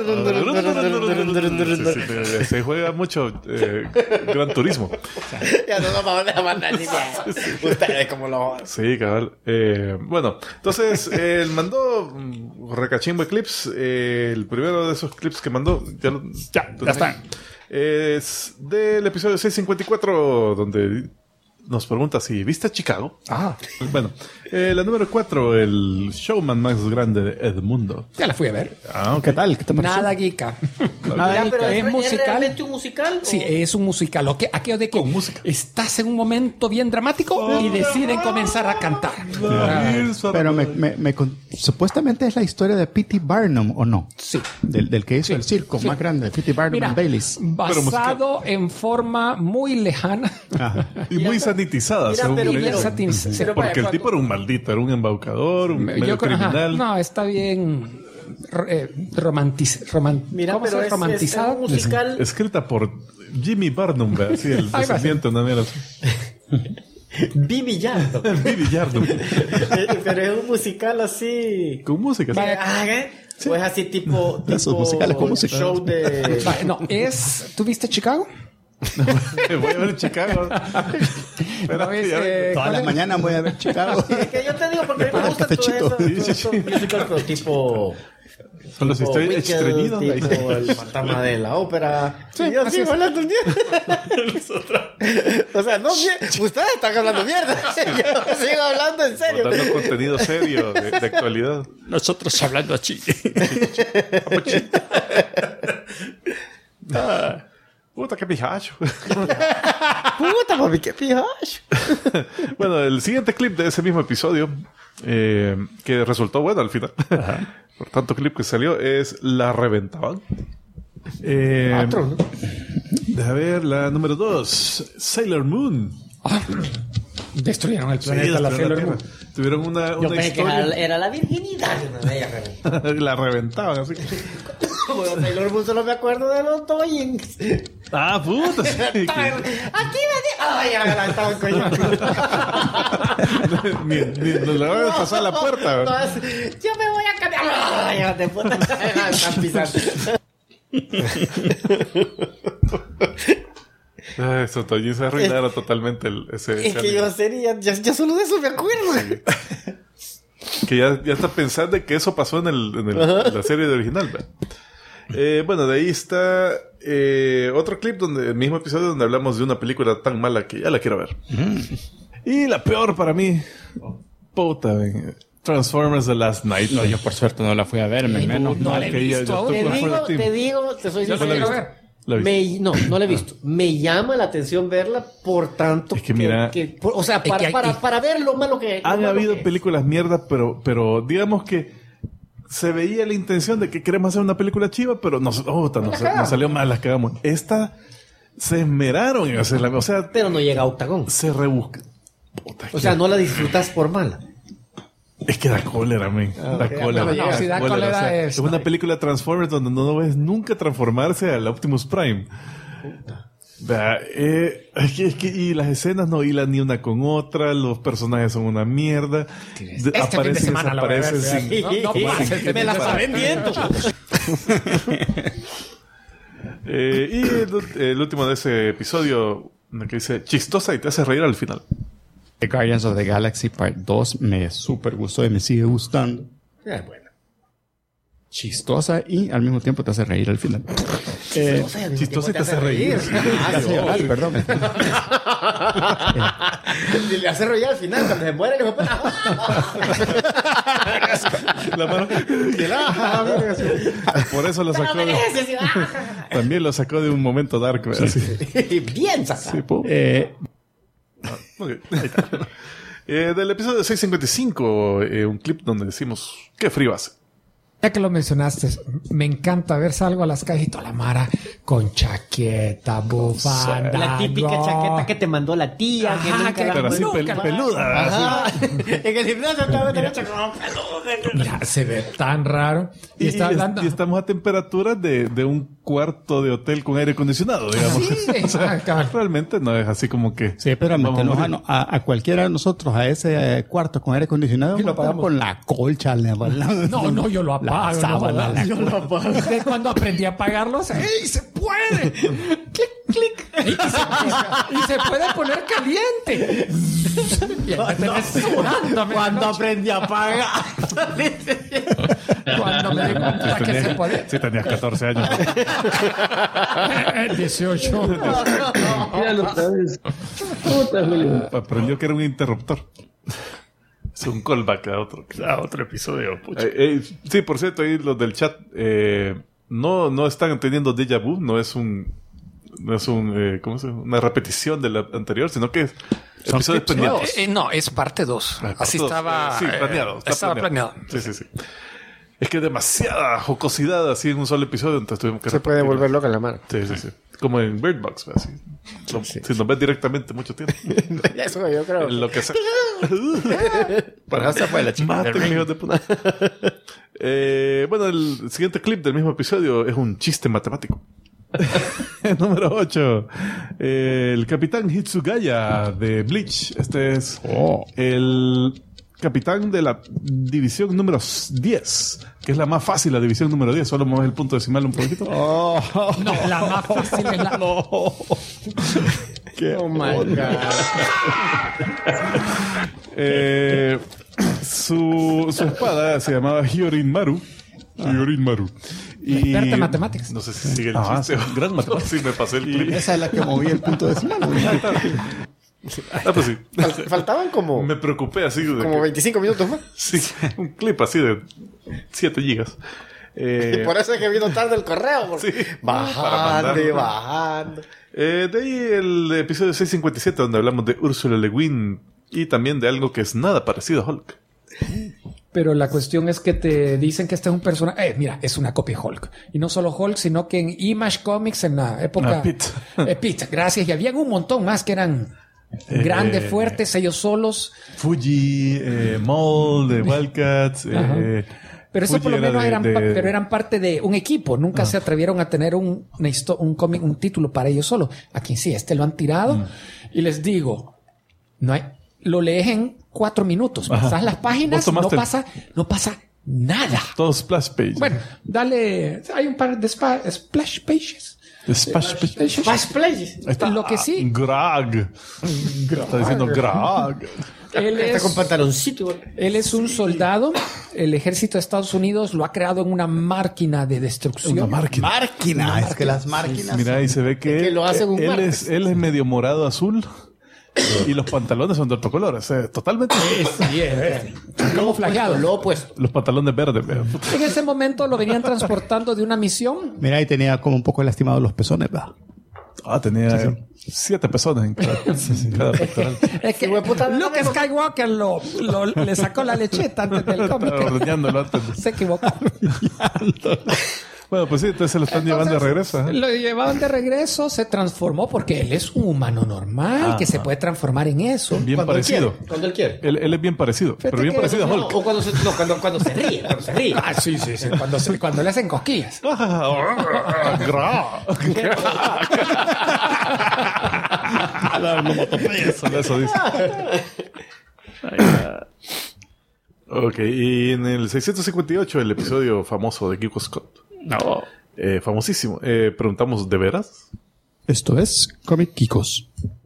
Se juega mucho Gran Turismo. Ya no nos vamos a mandar ni nada. Ustedes como lo... Sí, cabal. Bueno, entonces él mandó recachimbo de clips. El primero de esos clips que mandó Ya están. es del episodio 654, donde nos pregunta si viste Chicago. Bueno, la número 4, el showman más grande del mundo. Ya la fui a ver. ¿Qué tal? ¿Qué te pareció? Nada geeka. Ya, pero es musical. realmente un musical? Sí, es un musical. Aquello de que estás en un momento bien dramático y deciden comenzar a cantar. Pero supuestamente es la historia de P.T. Barnum, ¿o no? Sí. Del que hizo el circo más grande, P.T. Barnum Mira, and Baileys. basado en forma muy lejana. Y muy sanitizada, Mira, según pero- leí. pero- Pero Porque vaya, el tipo era un maldito, era un embaucador, un medio yo creo, criminal. no, está bien Mira, ¿cómo pero se es romantizado? un musical. Escrita por Jimmy Barnum, ¿verdad? Sí, el Ahí va. descendiente, una mierda así. Bibi Yardom. Jimmy Yardum. Pero es un musical así. Con música. Sí. O es así tipo Esos musicales con música. show de... Vale, no, ¿tú viste Chicago? Voy a ver Chicago. No, es, Toda la mañana voy a ver Chicago. Es que yo te digo porque a mí me gusta todo cafecito. eso musical, pero tipo... Son los tipo Wicked, estreñidos. tipo el fantasma de la ópera. Sí, Y yo así sigo es. hablando mierda. O sea, no, ustedes están hablando mierda. Yo sigo hablando en serio. Dando contenido serio, de actualidad. Nosotros hablando así. Puta, qué pijacho. Puta, mami, qué pijacho. Bueno, el siguiente clip de ese mismo episodio, que resultó bueno al final, por tanto clip que salió, es La Reventaban. Cuatro, ¿no? Deja ver, la número 2, Sailor Moon. Destruyeron el Sí, planeta, la destruyeron Sailor la Moon. Tierra. Tuvieron una Yo pensé que historia. era la virginidad de una de ellas. La reventaban, así que... Bueno, Sailor Moon solo me acuerdo de los Toyings. Ah, puta. Sí, Aquí me di... Ay, ya la estaba coñando. ni nos la van a pasar la puerta. No, ¿verdad? yo me voy a cambiar. Ay, ya de puta. Están pisando. Eso, Toyi se arruinaron totalmente ese Es que yo anime. sería... Ya solo de eso me acuerdo. Que ya está pensando en que eso pasó en la serie de original. ¿verdad? Bueno, de ahí está otro clip donde el mismo episodio donde hablamos de una película tan mala que ya la quiero ver. Y la peor para mí, puta, ven, Transformers The Last Night. No, yo por suerte no la fui a ver, menos no mal la he que visto yo aún. estuve- Te digo, te soy Yo sincero. la quiero ver. No la he visto. Me llama la atención verla, por tanto. Es que mira. O sea, para ver lo malo que. Han habido películas mierda, pero digamos que se veía la intención de que queremos hacer una película chiva, pero nos salió mal, las cagamos. Esta se esmeraron en hacerla. O sea, pero no llega a Octagón. Se rebusca. O sea, no la disfrutas por mala. Es que da cólera, men. Da cólera. Si da cólera, o sea, es una película Transformers donde no ves nunca transformarse al Optimus Prime. Y las escenas no hilan ni una con otra, los personajes son una mierda. Aparecen, desaparecen. Me la está vendiendo. Y el último de ese episodio, que dice chistosa y te hace reír al final. The Guardians of the Galaxy Part 2 me super gustó y me sigue gustando. Bueno. Chistosa y al mismo tiempo te hace reír al final. Chistosa y te hace reír. Perdón. Le hace reír al final cuando se muere. La mano. Por eso lo sacó. También lo sacó de un momento dark. Bien sacado. Okay. Del episodio 655, un clip donde decimos qué frío hace. Ya que lo mencionaste, me encanta ver salgo a las calles y toda la mara con chaqueta, bufanda. La típica chaqueta que te mandó la tía. Pero así peluda. En el gimnasio estaba derecho como peluda. Mira, se ve tan raro. Y estamos a temperaturas de un cuarto de hotel con aire acondicionado, digamos. Sí, realmente no es así como que... Sí, pero meternos a cualquiera de nosotros a ese cuarto con aire acondicionado y lo pagamos con la colcha. No, yo lo apago. Yo lo apago. De cuando aprendí a apagarlos, ¡ey, se puede! ¡Clic, clic! Y se puede poner caliente. Cuando aprendí a apagar. Cuando me di cuenta que se puede. Sí, tenías 14 años. 18. Aprendió que era un interruptor. Es un callback a otro episodio. Sí, por cierto, ahí los del chat no están teniendo déjà vu, no es ¿cómo se llama? Una repetición de la anterior, sino que es episodios pendientes. No, es parte 2. Así estaba planeado. Estaba planeado. Sí. Es que demasiada jocosidad así en un solo episodio, entonces tuvimos que... Se puede volver loca en la mano. Sí. Como en Bird Box, así. Si nos ves directamente mucho tiempo. Eso yo creo. Lo que sea. Para eso fue la chica. Maten, hijos de puta. Bueno, el siguiente clip del mismo episodio es un chiste matemático. Número 8. El capitán Hitsugaya de Bleach. Este es el capitán de la división número 10, que es la más fácil, la división número 10. Solo mueves el punto decimal un poquito. No, la más fácil es la... Oh my God. Su espada se llamaba Hyorin Maru. Y experta en matemáticas. No sé si sigue el chiste. Gran matemático. Sí, me pasé el clip. Esa es la que movía el punto decimal. Pues sí. Faltaban como... Me preocupé así. Como 25 minutos más. Sí, un clip así de 7 gigas. Y por eso es que vino tarde el correo. Sí, bajando. De ahí el episodio 657, donde hablamos de Ursula Le Guin y también de algo que es nada parecido a Hulk. Pero la cuestión es que te dicen que este es un personaje... mira, es una copia de Hulk. Y no solo Hulk, sino que en Image Comics en la época... Pete, gracias. Y habían un montón más que eran grandes, fuertes, ellos solos. Fuji, Mold, Wildcats... pero eso por lo menos pero eran parte de un equipo. Nunca se atrevieron a tener un cómic, un título para ellos solos. Aquí sí, lo han tirado. Y les digo, lo lees en 4 minutos. Pasas las páginas, no pasa nada. Todos splash pages. Bueno, dale, hay un par de splash pages. Splash pages. Lo que sí. Grog. Está diciendo Grog. Está con pantaloncito. Él es un soldado. El ejército de Estados Unidos lo ha creado en una máquina de destrucción. Una máquina. Es que las máquinas. Mira, y se ve que lo hacen un él es medio morado azul. Y los pantalones son de otro color. O sea, totalmente. camuflajeado. Lo opuesto. Los pantalones verdes. Vea. En ese momento lo venían transportando de una misión. Mira, ahí tenía como un poco lastimados los pezones, ¿verdad? Tenía 7 pezones en cada pectoral. Es que Luke Skywalker le sacó la lecheta antes del cómic. Ordeñándolo antes. Se equivocó. Bueno, pues sí, entonces se lo están llevando de regreso. Lo llevaban de regreso, se transformó porque él es un humano normal que se puede transformar en eso. Bien parecido. Cuando él quiere. Él es bien parecido, pero bien parecido a Hulk. O cuando se ríe. Cuando se ríe. Ah, sí. Cuando le hacen cosquillas. Eso dice. Ok, y en el 658, el episodio famoso de Geeko Scott. No. Famosísimo. Preguntamos, ¿de veras? Esto es Comic Geekos.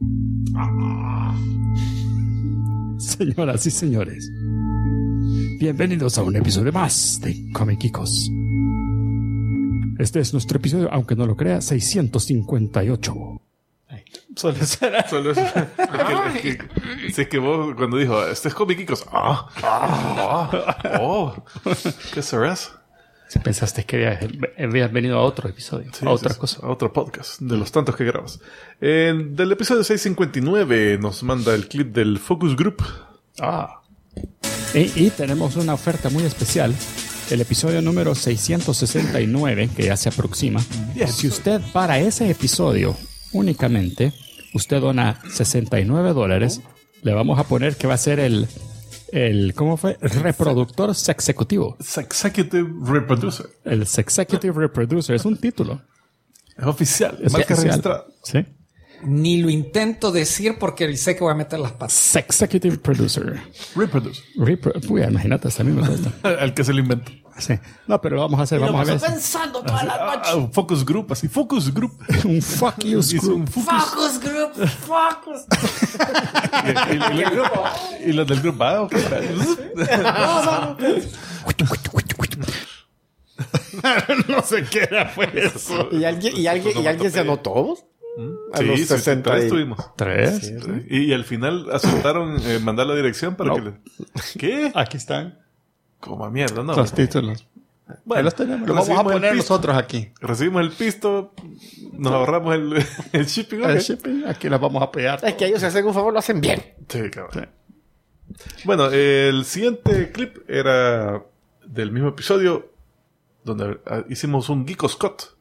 Señoras y señores, bienvenidos a un episodio más de Comic Geekos. Este es nuestro episodio, aunque no lo crea, 658. Solo eso. Si es que vos, cuando dijo, este es Comic Geekos. ¿Qué serás? Si pensaste que habías venido a otro episodio, Sí, a otra cosa. A otro podcast, de los tantos que grabas. Del episodio 659 nos manda el clip del Focus Group. Y tenemos una oferta muy especial. El episodio número 669, que ya se aproxima. Si usted para ese episodio únicamente, usted dona $69, le vamos a poner que va a ser el ¿cómo fue? Reproductor sexecutivo. Executive Reproducer. El Sexecutive Reproducer es un título. Es oficial. Es marca oficial. registrada. Sí. Ni lo intento decir porque sé que voy a meter las patas. Sexecutive Producer. Reproducer. Uy, imagínate, hasta a mí me gusta. Al que se lo inventó. Sí. No, pero lo vamos a hacer. Vamos a ver. Pensando toda la noche. Un Focus Group, así. Focus Group. Un fuck you Hizo group. un Focus. Focus Group. Focus. Y los del grupo. Ok. No sé qué era pues eso. ¿Y alguien se anotó? A los 60 tres y- tuvimos. 3. Y al final aceptaron mandar la dirección para que le... ¿Qué? Aquí están Como mierda, ¿no? los títulos. Bueno, los tenemos. Lo vamos a recibimos el poner pisto. nosotros aquí. Recibimos el pisto, nos ahorramos el shipping. El ok. shipping, aquí los vamos a apoyar. Es que ellos se hacen un favor, lo hacen bien. Sí, cabrón. Bueno, el siguiente clip era del mismo episodio donde hicimos un Geeko Scott.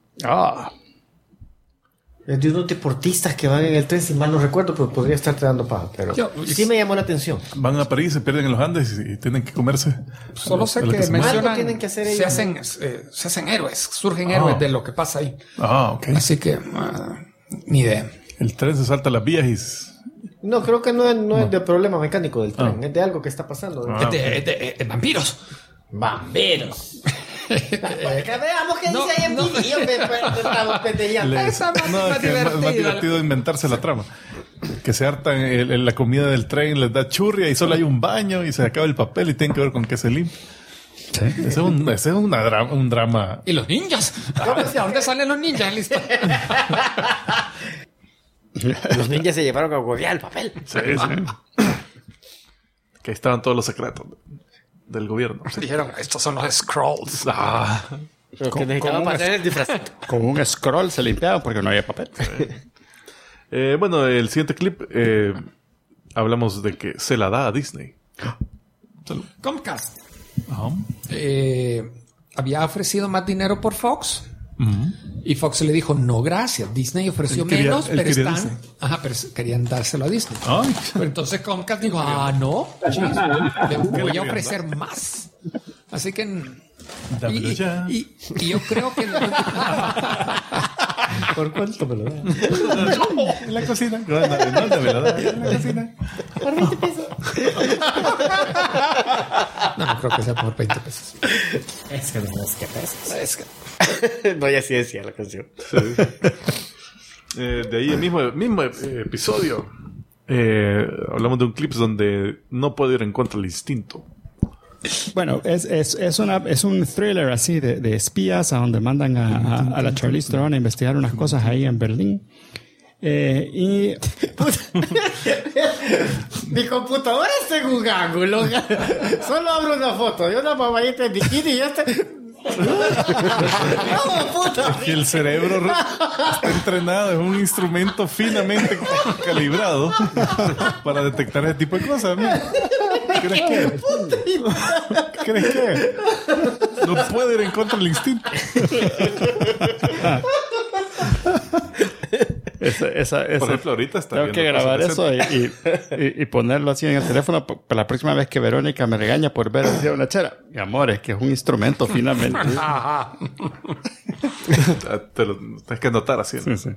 Es de unos deportistas que van en el tren, si mal no recuerdo, pero podría estarte dando paja. Pero sí me llamó la atención. Van a París, se pierden en los Andes y tienen que comerse. Solo sé lo que se mueve. Algo mencionan, tienen que hacer se ellos. hacen héroes, surgen héroes de lo que pasa ahí. Ok. Así que, ni idea. El tren se salta las vías y... No, creo que no es de problema mecánico del tren. Es de algo que está pasando. Es de vampiros. Vampiros. Para que veamos qué No, dice ahí en no. video. Estamos pendejeando. Esa más- No, más es que es más divertida. divertido inventarse la trama. Que se hartan la comida del tren, les da churria y solo hay un baño y se acaba el papel y tienen que ver con qué se limpia. Ese es un drama. ¿Y los ninjas? ¿De dónde salen los ninjas? Listo. Los ninjas se llevaron a huevear el papel. Sí. Que ahí estaban todos los secretos del gobierno. Dijeron, estos son los Scrolls. Pero que necesitaban para hacer el disfrazito. Con un scroll se limpiaban porque no había papel. Bueno, el siguiente clip hablamos de que se la da a Disney. Comcast había ofrecido más dinero por Fox. Y Fox le dijo, no, gracias. Disney ofreció Él quería- menos, él pero quería están... Disney. Ajá, pero querían dárselo a Disney. Ay. Pero entonces Comcast dijo, no, le voy a ofrecer más. Así que... Dámelo ya. y yo creo que... ¿Por cuánto me lo dan? En la cocina. No, dámelo, en la cocina. Por 20 pesos. No creo que sea por 20 pesos. Es que no es que pesos. Es que... No, ya sí decía la canción. De ahí el mismo episodio. Hablamos de un clip donde no puedo ir en contra del instinto. Bueno, es un thriller así de espías a donde mandan a la Charlize Theron a investigar unas cosas ahí en Berlín. Y Mi computadora está en un ángulo. Solo abro una foto de una mamayita en bikini y no, puta. Que el cerebro está entrenado, es un instrumento finamente calibrado para detectar ese tipo de cosas. ¿No? ¿Crees que? No puede ir en contra del instinto. Por ejemplo, ahorita está tengo que grabar eso y ponerlo así en el teléfono para la próxima vez que Verónica me regaña por ver así una chera. Mi amor, es que es un instrumento finalmente. Te lo tienes que anotar así, ¿no? Sí.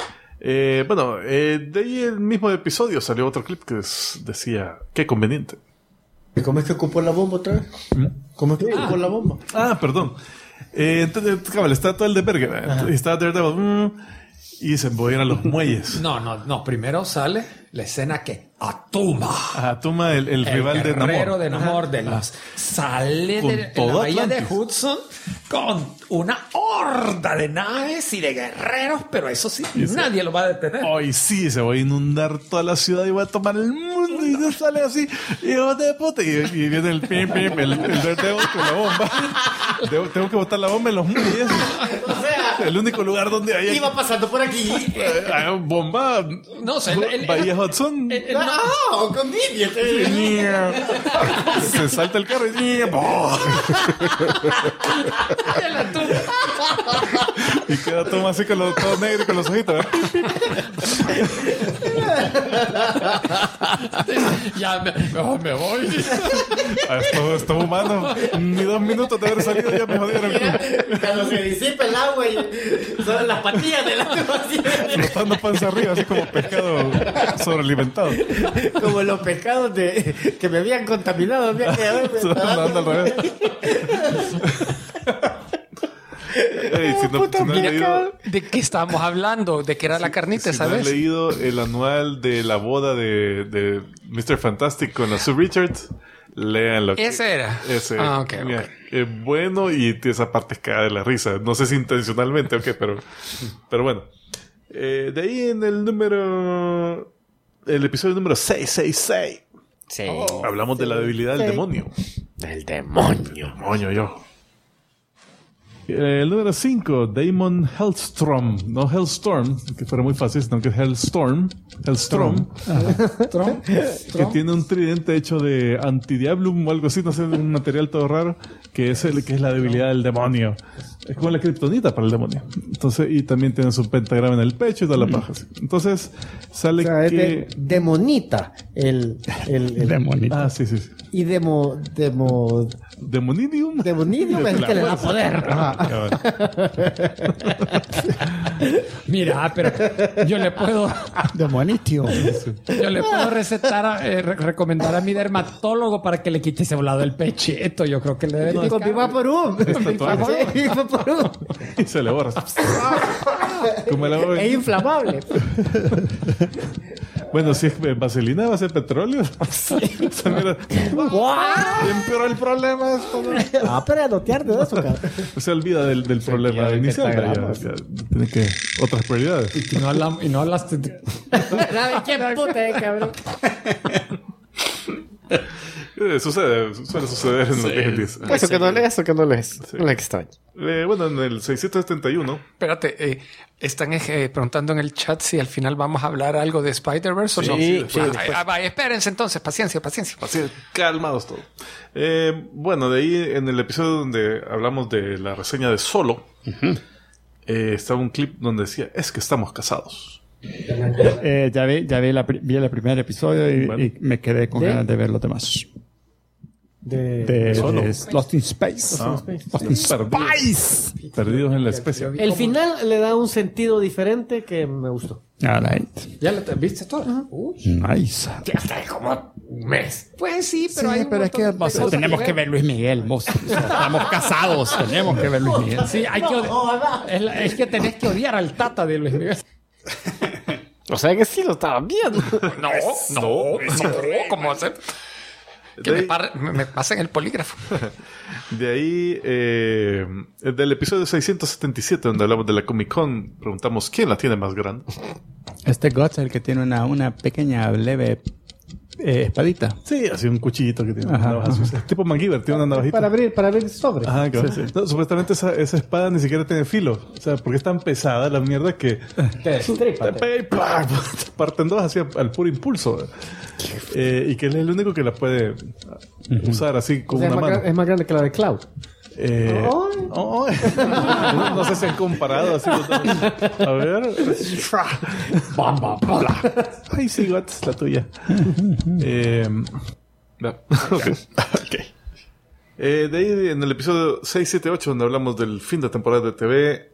De ahí el mismo episodio salió otro clip que decía, qué conveniente. ¿Y cómo es que ocupó la bomba otra vez? ¿Cómo es que ocupó la bomba? Perdón. Entonces, cabal, está todo el de verga. Está Daredevil. Y se embollan a los muelles. No. Primero sale la escena que Atuma. Atuma, el rival de Namor. El guerrero de Namor de los... Sale Con de la todo bahía de Atlantis. Hudson con una horda de naves y de guerreros, pero eso sí, nadie lo va a detener. Hoy sí, se va a inundar toda la ciudad y va a tomar el mundo y no sale así, hijo de puta. Y viene el Daredevil con la bomba. Tengo que botar la bomba en los muelles. O sea, El único lugar donde hay iba pasando por aquí. bomba. No, o sea, Bahía Hudson. Convenient. Se salta el carro y y queda Toma así con todo negro y con los ojitos. Ya me voy. Estos humanos, ni 2 minutos de haber salido ya me jodieron. Cuando se disipa el agua y son las patillas del agua así. Flotando panza arriba, así como pescado sobrealimentado. Como los pescados que me habían contaminado. Había que Andando al revés. Ey, si no has leído, ¿De qué estábamos hablando? ¿De qué era la carnita, si no has sabes? leído el anual de la boda de Mr. Fantastic con la Sue Richards, léanlo. Ese era. Ese. Ok. Mira, es bueno y esa parte cae de la risa. No sé si intencionalmente o qué, pero bueno. De ahí en el episodio número 666. Sí. Hablamos de la debilidad del demonio. Del demonio. Demonio, yo. El número 5, Damon Hellstrom. No Hellstorm, que fuera muy fácil, sino que es Hellstrom. Que tiene un tridente hecho de antidiablum o algo así, no sé, un material todo raro, que es la debilidad del demonio. Es como la kriptonita para el demonio. Entonces, y también tiene su pentagrama en el pecho y toda la paja. Entonces, sale O sea, es que... de demonita. El Demonita. Ah, sí. Y Demonidium. demonidium es el que le da poder. Ajá. Mira, pero yo le puedo Demonitio. recetar, recomendar a mi dermatólogo para que le quite ese lado del pechito. Yo creo que le debe Con Vivaporub. Vivaporub. Y se le borra. Como el agua. Es inflamable. Bueno, si es vaselina, va a ser petróleo. O sea, mira, empeoró el problema. Pero no te arde de eso, cabrón. Se olvida del problema ya, inicial. ya, pero ya tiene que otras prioridades. Y no hablaste de... ¿Qué puta, cabrón? Suele suceder en los DLDs. Eso que no lees. No le extraño. Bueno, en el 671. Espérate, están preguntando en el chat si al final vamos a hablar algo de Spider-Verse o no. después. Espérense entonces, paciencia. Así, calmados todos. Bueno, de ahí en el episodio donde hablamos de la reseña de Solo, estaba un clip donde decía, es que estamos casados. Ya vi el primer episodio y me quedé con ganas de ver los demás. De Lost in Space. Lost in Space. Perdidos en la especie. El final le da un sentido diferente que me gustó. All right. ¿Ya lo viste todo? Nice. Como un mes. Pues sí, pero hay un pero es que montón de cosas tenemos ver. que ver Luis Miguel. Estamos casados. Tenemos que ver Luis Miguel. Sí, hay que es que tenés que odiar al Tata de Luis Miguel. O sea que sí lo estaban viendo. No, ¿cómo hacer? Que me pasen el polígrafo. De ahí, del episodio 677, donde hablamos de la Comic Con, preguntamos quién la tiene más grande. Este Guts es el que tiene una pequeña leve espadita. Sí, así un cuchillito que tiene. Ajá, Una navaja. Tipo MacGyver, tiene una navajita. Para abrir sobre. Ajá, claro. No, supuestamente esa espada ni siquiera tiene filo. O sea, porque es tan pesada la mierda que Te destripa. te pega y ¡pam! Te parten dos así al puro impulso. Y que él es el único que la puede usar así con una mano. Es más grande que la de Cloud. No sé si han comparado así. A ver. Ay, sí, Guts, la tuya. Okay. De ahí, en el episodio 678, donde hablamos del fin de temporada de TV,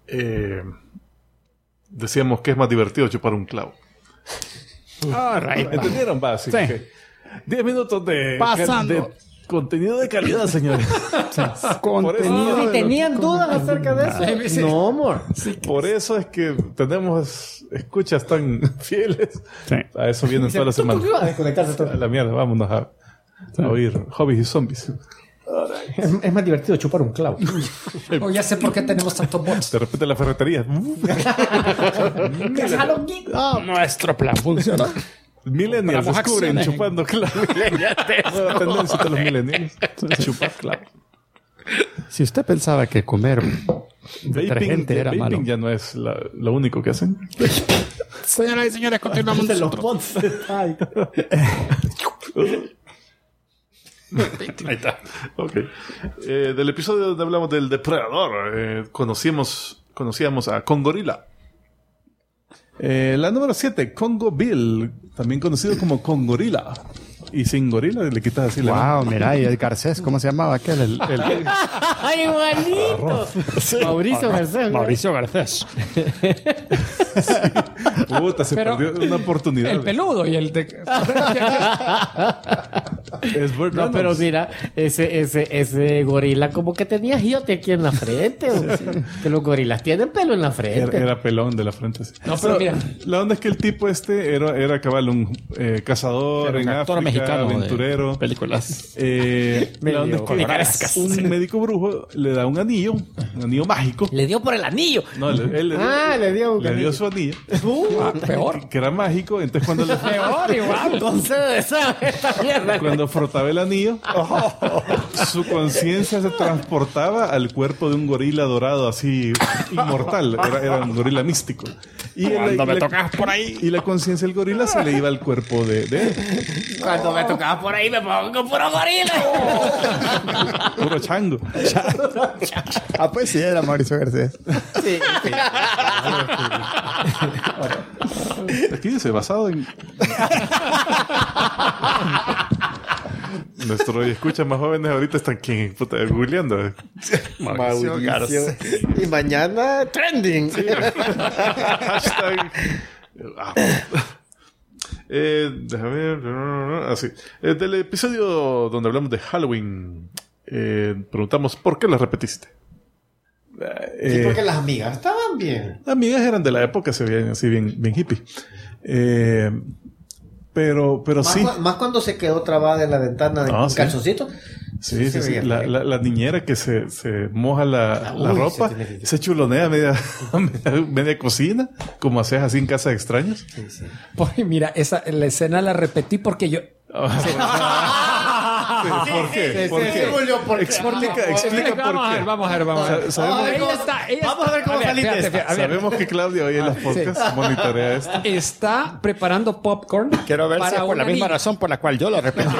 decíamos que es más divertido chupar un clavo. ¿Entendieron? Va, sí. Sí. Okay. 10 minutos de contenido de calidad, señores. Si tenían dudas acerca de eso. No, amor. Por eso es que tenemos escuchas tan fieles. Sí. A eso vienen todas las semanas. A desconectarse todo. A la mierda, vámonos a oír hobbies y zombies. Es más divertido chupar un clavo. O ya sé por qué tenemos tantos bots. De repente la ferretería. Nuestro plan funcionó. Millennials Compramos descubren acciones. chupando clavos. Nueva tendencia de los millennials. Chupar clavos. Si usted pensaba que comer detergente era malo. Vaping ya no es lo único que hacen. Señoras y señores, continuamos De los nosotros. bots. Ay. Ahí está. Ok. Del episodio donde hablamos del depredador, conocíamos a Congorilla. La número 7, Congo Bill, también conocido como Congorilla. Y sin gorila le quitas así la... Wow, mira, y el Garcés, ¿cómo se llamaba aquel? ¡Ay, igualito! Mauricio Garcés. Mauricio Garcés. Puta, se Pero perdió una oportunidad. El peludo y el de... Es Burt No, pero Reynolds. mira, ese gorila como que tenía giote aquí en la frente. Que los gorilas tienen pelo en la frente. Era pelón de la frente. Sí. No, pero mira. La onda es que el tipo era cabal un cazador Era un en actor África, mexicano de aventurero. películas. La onda es que un médico brujo le da un anillo mágico. Le dio por el anillo. No, él le dio su anillo. Peor. Que era mágico. Entonces Peor igual. Concede esta mierda. cuando frotaba el anillo, su conciencia se transportaba al cuerpo de un gorila dorado así inmortal. Era un gorila místico. Y Cuando me tocas por ahí. Y la conciencia del gorila se le iba al cuerpo de él. Cuando me tocaba por ahí me pongo puro gorila. Puro chango. Ah, pues sí, era Mauricio Garcés. Sí. Aquí dice, basado en... Nuestros escuchas más jóvenes ahorita están aquí, puta, googleando. Mauricio Garcés. Y mañana trending. Hashtag... Déjame ver. Así. Del episodio donde hablamos de Halloween, preguntamos ¿por qué la repetiste? Sí, porque las amigas estaban bien. Las amigas eran de la época, se veían así bien hippie. Pero sí. Más cuando se quedó trabada en la ventana en Sí. calzoncito. Sí. veía bien. La niñera que se moja la Uy, ropa, se tiene que- se chulonea media cocina, como haces así en casa de extraños. Pues mira, la escena la repetí porque yo... ¿Por qué? ¿Por qué? Explica por qué. Vamos a ver. Vamos a ver cómo saliste de esta. Sabemos que Claudia hoy en los podcasts monitorea esto. Está preparando popcorn. Quiero ver si es para por la una misma niña. razón por la cual yo lo repetí.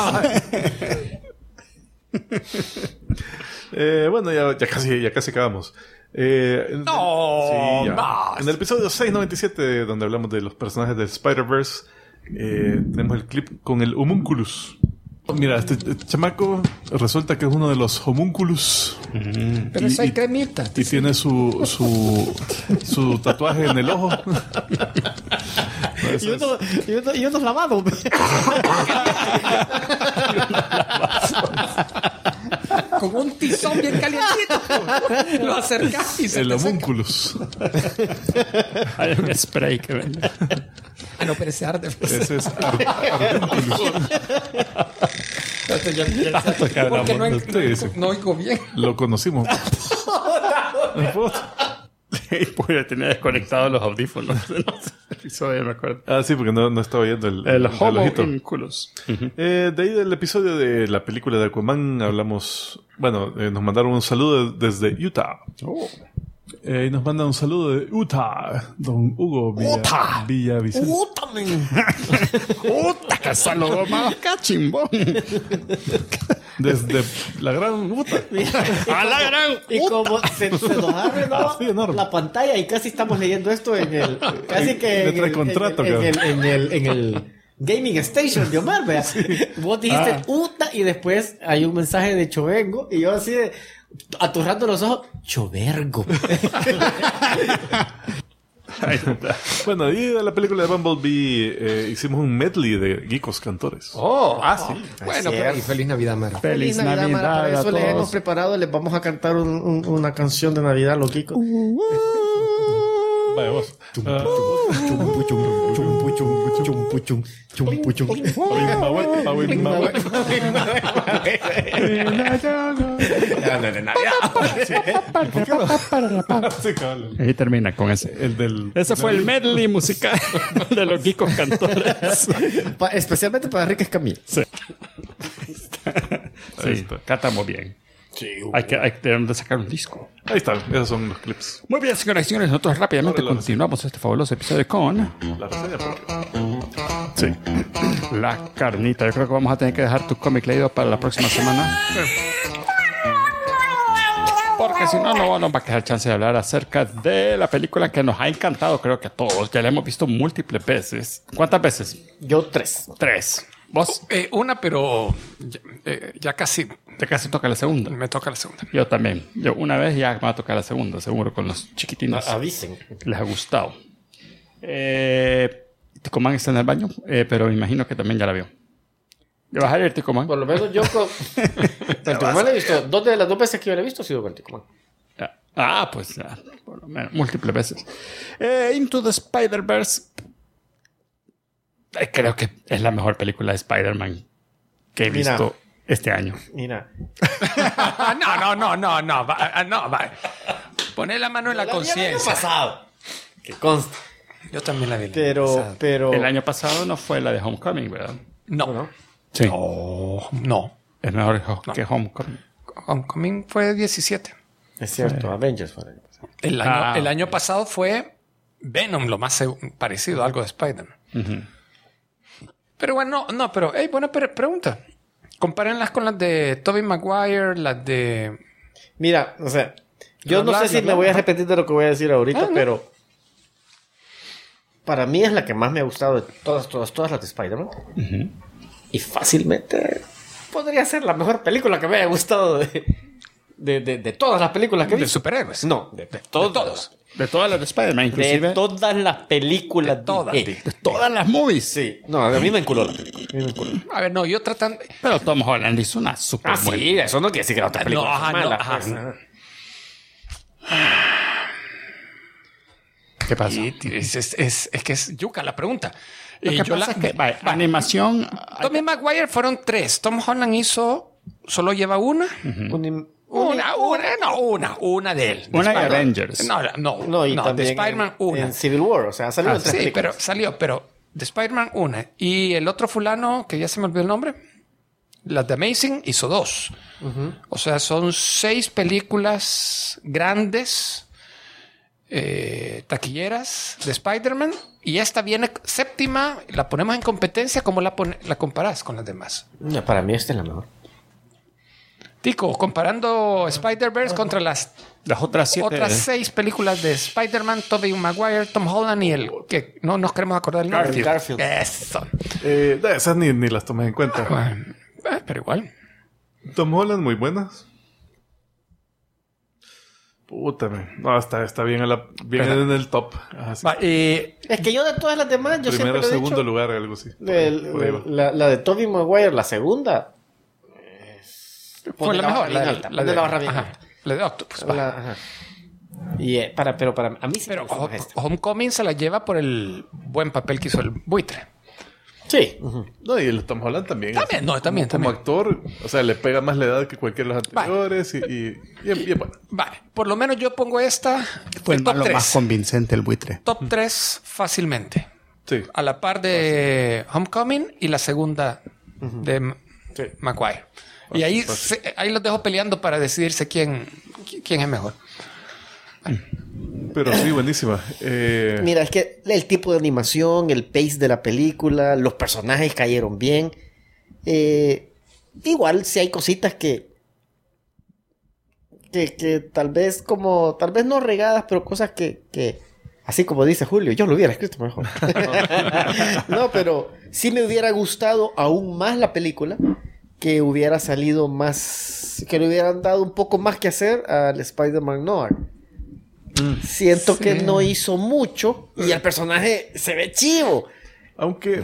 Bueno, ya casi acabamos. No, ya. más. En el episodio 697, donde hablamos de los personajes de Spider-Verse, tenemos el clip con el Homunculus. Mira, este chamaco resulta que es uno de los Homunculus. Pero eso hay cremita. Y tiene su tatuaje en el ojo. Y unos lavados. Con un tizón bien calientito. Lo acercas y se El te seca. Homunculus. Hay un spray que vende. Ah, no, pero ese arde. Ese es Ardunculus. Porque Sí. no oigo bien. Lo conocimos. Porque tenía desconectados los audífonos. El episodio, me acuerdo. Ah, sí, porque no estaba oyendo el Homo relojito. Inculus. De ahí del episodio de la película de Aquaman hablamos... Bueno, nos mandaron un saludo desde Utah. Y nos manda un saludo de Utah, don Hugo Villavicencio. ¡Puta, que saludo más cachimbón! Desde la gran Utah. ¡A la gran! Y como se nos abre Así enorme. la pantalla y casi estamos leyendo esto en el... Casi que Le trae contrato, en el Gaming Station de Omar, vea. Vos dijiste Uta y después hay un mensaje de Chovengo y yo así de... Aturrando los ojos, Chovergo. Bueno, y de la película de Bumblebee hicimos un medley de geekos cantores. sí. Bueno, y feliz Navidad, Mara. ¡Feliz Navidad, Mara, para a eso les hemos todos! preparado, les vamos a cantar una canción de Navidad, loquico. Vaya vos. Sí, cabal. Ahí termina con ese. Ese fue el medley musical de los geekos cantores. Especialmente para Enrique Escamilla. Sí. Ahí Sí, está. cantamos bien. Hay que tenemos de sacar un disco. Ahí están, esos son los clips. Muy bien, señoras y señores, nosotros rápidamente Ahora la continuamos este fabuloso episodio con La reseña propia. sí, la carnita. Yo creo que vamos a tener que dejar tu cómic leído para la próxima semana. Porque si no, no nos va a quedar chance de hablar acerca de la película que nos ha encantado, creo que a todos. Ya la hemos visto múltiples veces. ¿Cuántas veces? Yo 3. 3. ¿Vos? Una, pero ya casi Te casi toca la segunda. me toca la segunda. Yo también. Yo una vez ya me va a tocar la segunda, seguro, con los chiquitinos. Avisen. Les ha gustado. Ticomán está en el baño, pero me imagino que también ya la vio. ¿Le vas a ir, Ticomán? Por lo menos yo con... Ticomán he visto. Dos de las 2 veces que yo lo he visto ha sido con Ticomán. Pues ya, por lo menos, múltiples veces. Into the Spider-Verse. Creo que es la mejor película de Spider-Man que he Mira. visto este año. Mira. No. Va. Poné la mano en la conciencia. Pasado. Que consta. Yo también la vi. el año pasado. Pero... El año pasado no fue la de Homecoming, ¿verdad? No. Sí. No. Es mejor que Homecoming. Homecoming fue 17. Es cierto, Avengers fue el año pasado. El año pasado fue Venom, lo más parecido a algo de Spider-Man. Pero bueno, pero buena pregunta. Compárenlas con las de Tobey Maguire, las de... Mira, o sea, yo no sé si me voy a repetir de lo que voy a decir ahorita, pero para mí es la que más me ha gustado de todas las de Spider-Man. Y fácilmente podría ser la mejor película que me haya gustado de todas las películas que he de visto. superhéroes. No, de todos. De todas las de Spider-Man, inclusive. De todas las películas. De todas. De todas las movies. Sí. No, a mí me enculó la película. A ver, no, yo tratando... Pero Tom Holland hizo una super buena. Sí, eso no quiere decir que la otra película No, es mala. ajá. pues. ¿Qué pasa? Sí, es que es yuca la pregunta. Lo que pasa es que, animación... Tobey Maguire fueron 3. Tom Holland solo lleva una. Una de él. Una de Spider-Man. Avengers. No, y de también Spider-Man una. en Civil War, o sea, salió en 3 Sí, películas. pero salió, de Spider-Man una. Y el otro fulano, que ya se me olvidó el nombre, las de Amazing, hizo 2. O sea, son 6 películas grandes, taquilleras de Spider-Man. Y esta viene séptima, la ponemos en competencia. ¿Cómo la comparás con las demás? No, para mí esta es la mejor. Tico, comparando Spider-Verse contra las otras 7. otras 6 películas de Spider-Man, Tobey Maguire, Tom Holland y el que no nos queremos acordar el nombre. Garfield. Eso. Esas ni las tomé en cuenta. Bueno, pero igual. Tom Holland, muy buenas. Puta, no, está bien, bien en el top. Ajá, sí. Es que yo de todas las demás, yo siempre Primero, lo he segundo dicho, lugar, algo así. la de Tobey Maguire, la segunda. Fue la mejor. La de la barra bien ajá, alta. la de Octopus. va. Ajá. Y pero para a mí sí Pero me gusta más esta. Homecoming se la lleva por el buen papel que hizo el buitre. Sí. No, y el Tom Holland también. También. Como actor, o sea, le pega más la edad que cualquiera de los anteriores y bueno. Vale, por lo menos yo pongo esta. Fue el top malo 3. más convincente, el buitre. Top 3 fácilmente. Sí. A la par de Homecoming y la segunda de Maguire. Y ahí los dejo peleando para decidirse quién es mejor. Pero sí, buenísima. Mira, es que el tipo de animación, el pace de la película, los personajes cayeron bien. Igual si hay cositas que tal vez no regadas, pero cosas que así como dice Julio, yo lo hubiera escrito mejor. No, pero sí me hubiera gustado aún más la película, que hubiera salido más, que le hubieran dado un poco más que hacer al Spider-Man Noir. Siento que no hizo mucho y el personaje se ve chivo. Aunque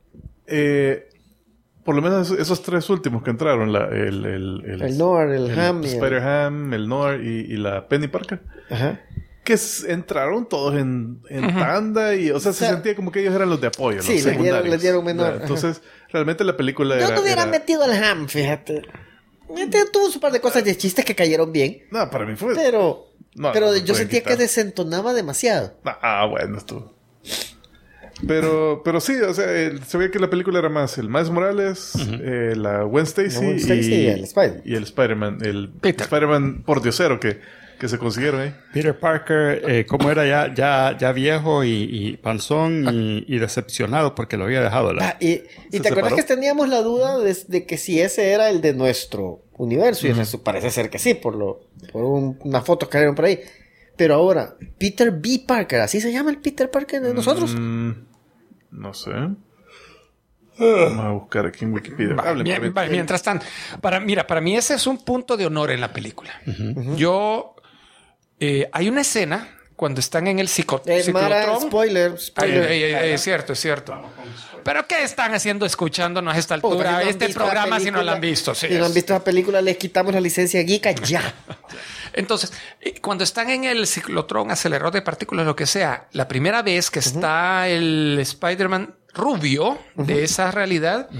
por lo menos esos 3 últimos que entraron, el Noir, el Ham, Spider-Ham, el Noir y la Penny Parker, ajá, que entraron todos en tanda y, o sea, se sentía como que ellos eran los de apoyo. Sí, les dieron menor. Entonces, realmente la película yo no hubiera metido al Ham, fíjate. Tuvo un par de cosas de chistes que cayeron bien. No, para mí fue... Pero yo sentía quitar. que desentonaba demasiado. Bueno, estuvo. Pero sí, o sea, se veía que la película era más el Miles Morales, la Gwen Stacy y el Spider. Y el Spider-Man, el Spider-Man pordiosero que se consiguieron ahí. Peter Parker, como era ya viejo y panzón y decepcionado porque lo había dejado. ¿Y te acuerdas que teníamos la duda de que si ese era el de nuestro universo? Y eso parece ser que sí, por unas fotos que salieron por ahí. Pero ahora, Peter B. Parker, ¿así se llama el Peter Parker de nosotros? No sé. Vamos a buscar aquí en Wikipedia. Mientras tanto, para mí ese es un punto de honor en la película. Yo... hay una escena cuando están en el ciclotrón. Spoiler. Es cierto. ¿Pero qué están haciendo escuchándonos a esta altura? Programa si no lo han visto. Sí, si no han visto la película, les quitamos la licencia geeka ya. Entonces, cuando están en el ciclotrón, acelerador de partículas, lo que sea, la primera vez que está el Spider-Man rubio de esa realidad,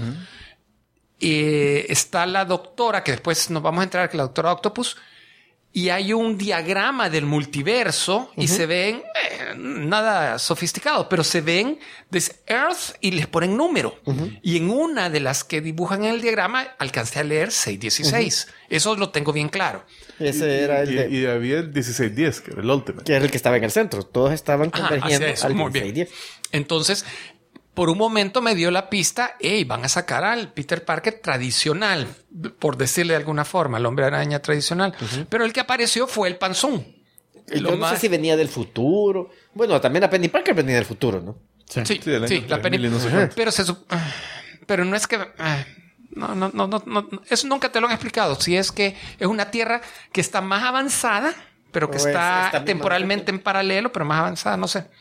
está la doctora, que después nos vamos a entrar, que la doctora Octopus, y hay un diagrama del multiverso y se ven nada sofisticado, pero se ven desde Earth y les ponen número. Y en una de las que dibujan en el diagrama alcancé a leer 616. Eso lo tengo bien claro. Ese era el y había el 1610, que era el Ultimate. Que era el que estaba en el centro. Todos estaban convergiendo al 1610. Entonces, por un momento me dio la pista, van a sacar al Peter Parker tradicional, por decirle de alguna forma, el hombre araña tradicional. Pero el que apareció fue el panzón. Yo no sé si venía del futuro. Bueno, también la Penny Parker venía del futuro, ¿no? Sí, la Penny. Pero no es que... No. Eso nunca te lo han explicado. Si es que es una tierra que está más avanzada, pero que está temporalmente en paralelo, pero más avanzada, no sé.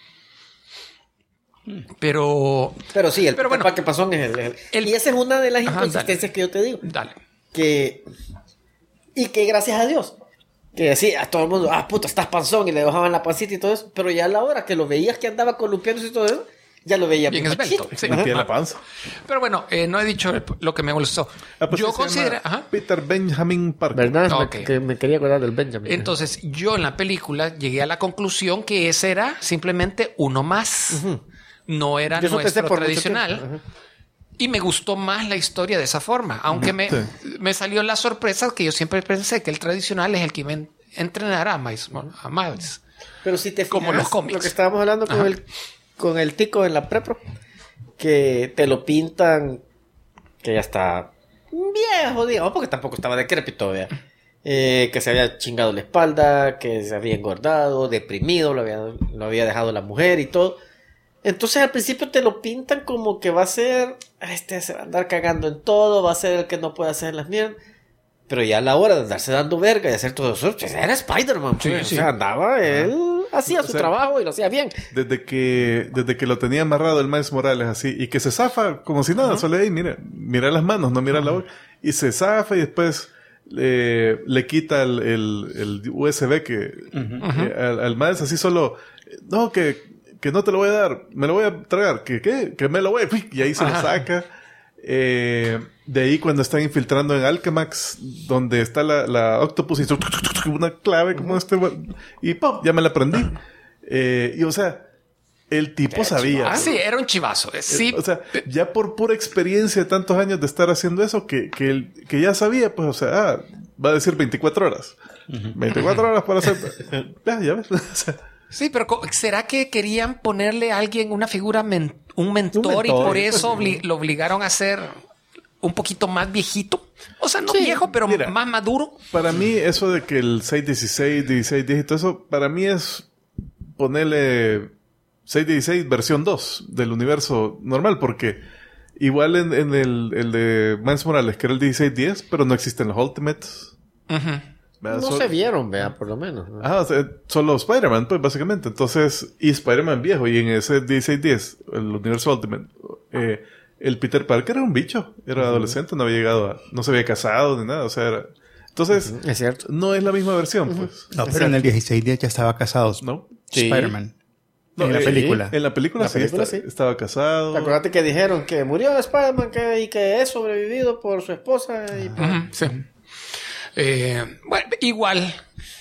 Pero sí, el Peter Parker pasó en y esa es una de las inconsistencias que yo te digo. Dale. Y que gracias a Dios. Que decía a todo el mundo, puta, estás panzón, y le bajaban la pancita y todo eso. Pero ya a la hora que lo veías que andaba columpiándose y todo eso, ya lo veía bien esbelto. Sí. La panza. Pero bueno, no he dicho lo que me molestó. Pues yo considero... Peter Benjamin Parker. ¿Verdad? Que me quería acordar del Benjamin. Entonces, yo en la película llegué a la conclusión que ese era simplemente uno más. No era nuestro tradicional. Y me gustó más la historia de esa forma. Aunque me salió la sorpresa que yo siempre pensé que el tradicional es el que iba a entrenar a Miles. Pero si te fijas, como los cómics. Lo que estábamos hablando con el tico en la prepro, que te lo pintan que ya está viejo, digamos, porque tampoco estaba decrépito, que se había chingado la espalda, que se había engordado, deprimido, lo había dejado la mujer y todo. Entonces al principio te lo pintan como que va a ser, se va a andar cagando en todo, va a ser el que no puede hacer las mierdas. Pero ya a la hora de andarse dando verga y hacer todo eso, pues era Spider-Man. Sí. O sea, andaba, él hacía su trabajo y lo hacía bien. Desde que lo tenía amarrado el Miles Morales así, y que se zafa como si nada, solo ahí, mira las manos, no mira la boca, y se zafa y después le quita el USB que al Miles así solo, no, que que no te lo voy a dar, me lo voy a tragar, que me lo voy a... Y ahí se lo saca. De ahí cuando están infiltrando en Alchemax, donde está la Octopus y una clave como y ¡pum! Ya me la aprendí. Y o sea, el tipo sabía. Sí, era un chivazo. Sí. O sea, ya por pura experiencia de tantos años de estar haciendo eso, que ya sabía, pues, o sea, va a decir 24 horas. 24 horas para hacer... ya ves. O sea, sí, pero ¿será que querían ponerle a alguien una figura, un mentor y por eso lo obligaron a ser un poquito más viejito? O sea, no viejo, pero mira, más maduro. Para mí, eso de que el 616, 1610 y todo eso, para mí es ponerle 616 versión 2 del universo normal, porque igual en el de Miles Morales, que era el 1610, pero no existen los Ultimates. No se vieron, vea, por lo menos, ¿no? O sea, solo Spider-Man, pues, básicamente. Entonces, y Spider-Man viejo, y en ese 1610, el universo Ultimate, el Peter Parker era un bicho. Era adolescente, no había llegado no se había casado ni nada, o sea, era... Entonces, es cierto. No es la misma versión, pues. No, pero en el 1610 ya estaba casado, ¿no? Spider-Man. No, en la película. En la película, sí, estaba casado. Acuérdate que dijeron que murió Spider-Man y que es sobrevivido por su esposa. Y sí. Bueno, igual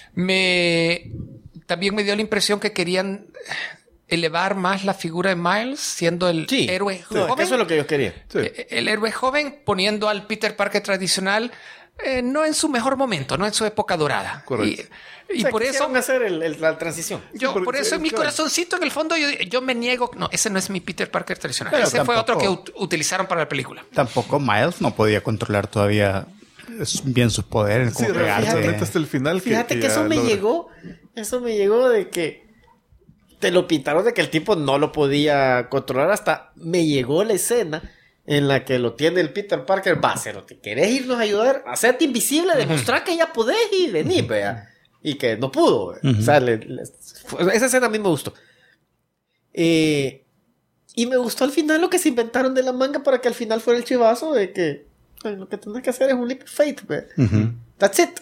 también me dio la impresión que querían elevar más la figura de Miles siendo el héroe joven. Eso es lo que ellos querían. Sí. El héroe joven poniendo al Peter Parker tradicional no en su mejor momento, no en su época dorada. Correcto. Y por eso hacer la transición. Por eso en mi corazoncito, en el fondo, yo me niego. No, ese no es mi Peter Parker tradicional. Pero ese fue otro que utilizaron para la película. Tampoco Miles no podía controlar todavía bien sus poderes. Sí, fíjate, hasta el final. Fíjate que eso me llegó de que te lo pintaron de que el tipo no lo podía controlar. Hasta me llegó la escena en la que lo tiene el Peter Parker. Va, Cero, ¿te querés irnos a ayudar? Hacerte invisible, demostrar que ya podés y venir, vea. Y que no pudo. O sea, esa escena a mí me gustó. Y me gustó al final lo que se inventaron de la manga para que al final fuera el chivazo de que lo que tenés que hacer es un leap of faith. That's it.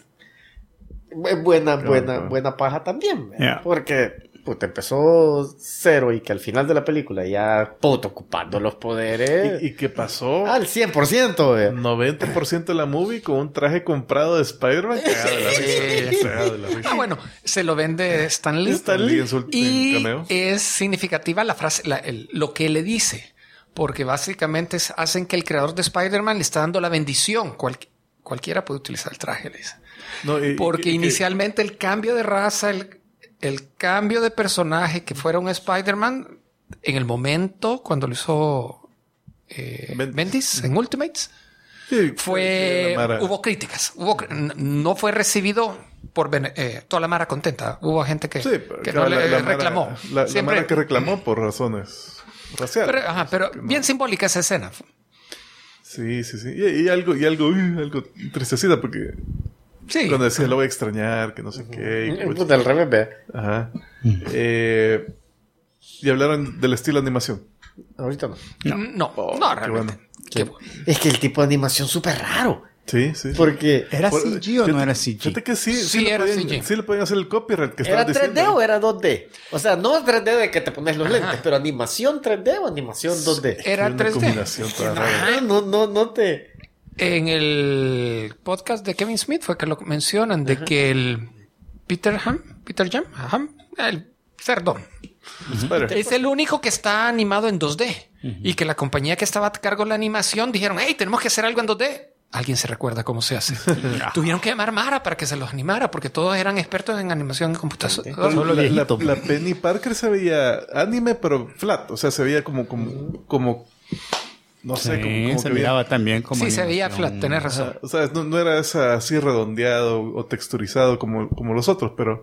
Buena paja también. Yeah. Porque empezó Cero y que al final de la película ya ocupando los poderes. ¿Y qué pasó? Al 100%. 90% de la movie con un traje comprado de Spider-Man. Cagado de la risa. Bueno, se lo vende Stan Lee. Y cameo. Es significativa la frase, lo que le dice. Porque básicamente hacen que el creador de Spider-Man le está dando la bendición. Cualquiera puede utilizar el traje, le dice. Porque inicialmente el cambio de raza, el cambio de personaje que fuera un Spider-Man, en el momento cuando lo hizo Bendis en Ultimates, hubo críticas. No fue recibido por toda la mara contenta. Hubo gente que no le reclamó. La mara que reclamó por razones raciales. Pero bien simbólica esa escena. Sí. Y algo tristecita porque... Sí. Cuando decía lo voy a extrañar, que no sé qué. Al revés, ve. Ajá. Y hablaron del estilo de animación. Ahorita no. No, realmente. Bueno. Es que el tipo de animación súper raro. Sí. Porque... ¿Era CG o no era CG? Fíjate que sí era CG. Sí le podían hacer el copyright que ¿Era 3D diciendo. o era 2D? O sea, no es 3D de que te pones los lentes, pero animación 3D o animación 2D. Era 3D. Combinación toda rara. No te... En el podcast de Kevin Smith fue que lo mencionan de que el Peter Ham, el cerdo, es el único que está animado en 2D y que la compañía que estaba a cargo de la animación dijeron, hey, tenemos que hacer algo en 2D. ¿Alguien se recuerda cómo se hace? Tuvieron que llamar Mara para que se los animara porque todos eran expertos en animación en computación. La Penny Parker se veía anime pero flat, o sea, se veía como no sé, como se miraba también como... Sí, se veía flat, tenés razón. O sea, no era esa así redondeado o texturizado como los otros, pero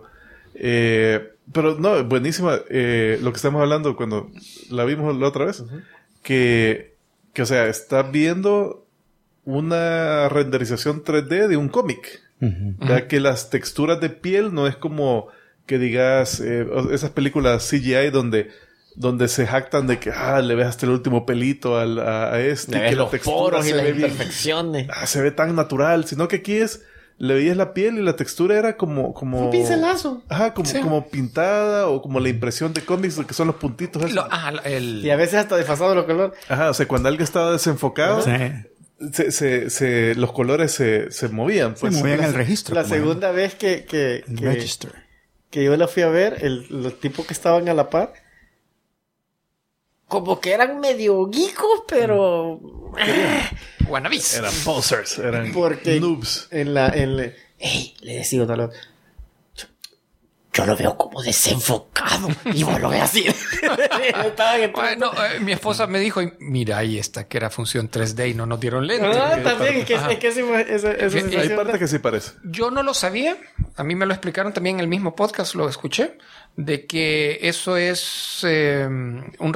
no, buenísima. Lo que estamos hablando cuando la vimos la otra vez, que o sea, estás viendo una renderización 3D de un cómic. Ya que las texturas de piel no es como que digas esas películas CGI donde se jactan de que le ves hasta el último pelito a este, le ves que los la textura poros y se las ve bien, imperfecciones. se ve tan natural, sino que aquí es le veías la piel y la textura era como un pincelazo. Ajá, como pintada o como la impresión de cómics que son los puntitos esos. Y a veces hasta desfasado los colores. Ajá, o sea, cuando algo estaba desenfocado, los colores se movían. Pues. Se movían el registro. La segunda vez que yo la fui a ver, los tipos que estaban a la par, como que eran medio geekos, pero... Wannabes. Eran posers, eran porque noobs. Hey, le decía uno al otro, yo lo veo como desenfocado. Y vos lo ves así. Bueno, mi esposa me dijo, mira, ahí está, que era función 3D y no nos dieron lentes. También, es que hay parte que sí parece. Yo no lo sabía. A mí me lo explicaron también en el mismo podcast, lo escuché, de que eso es un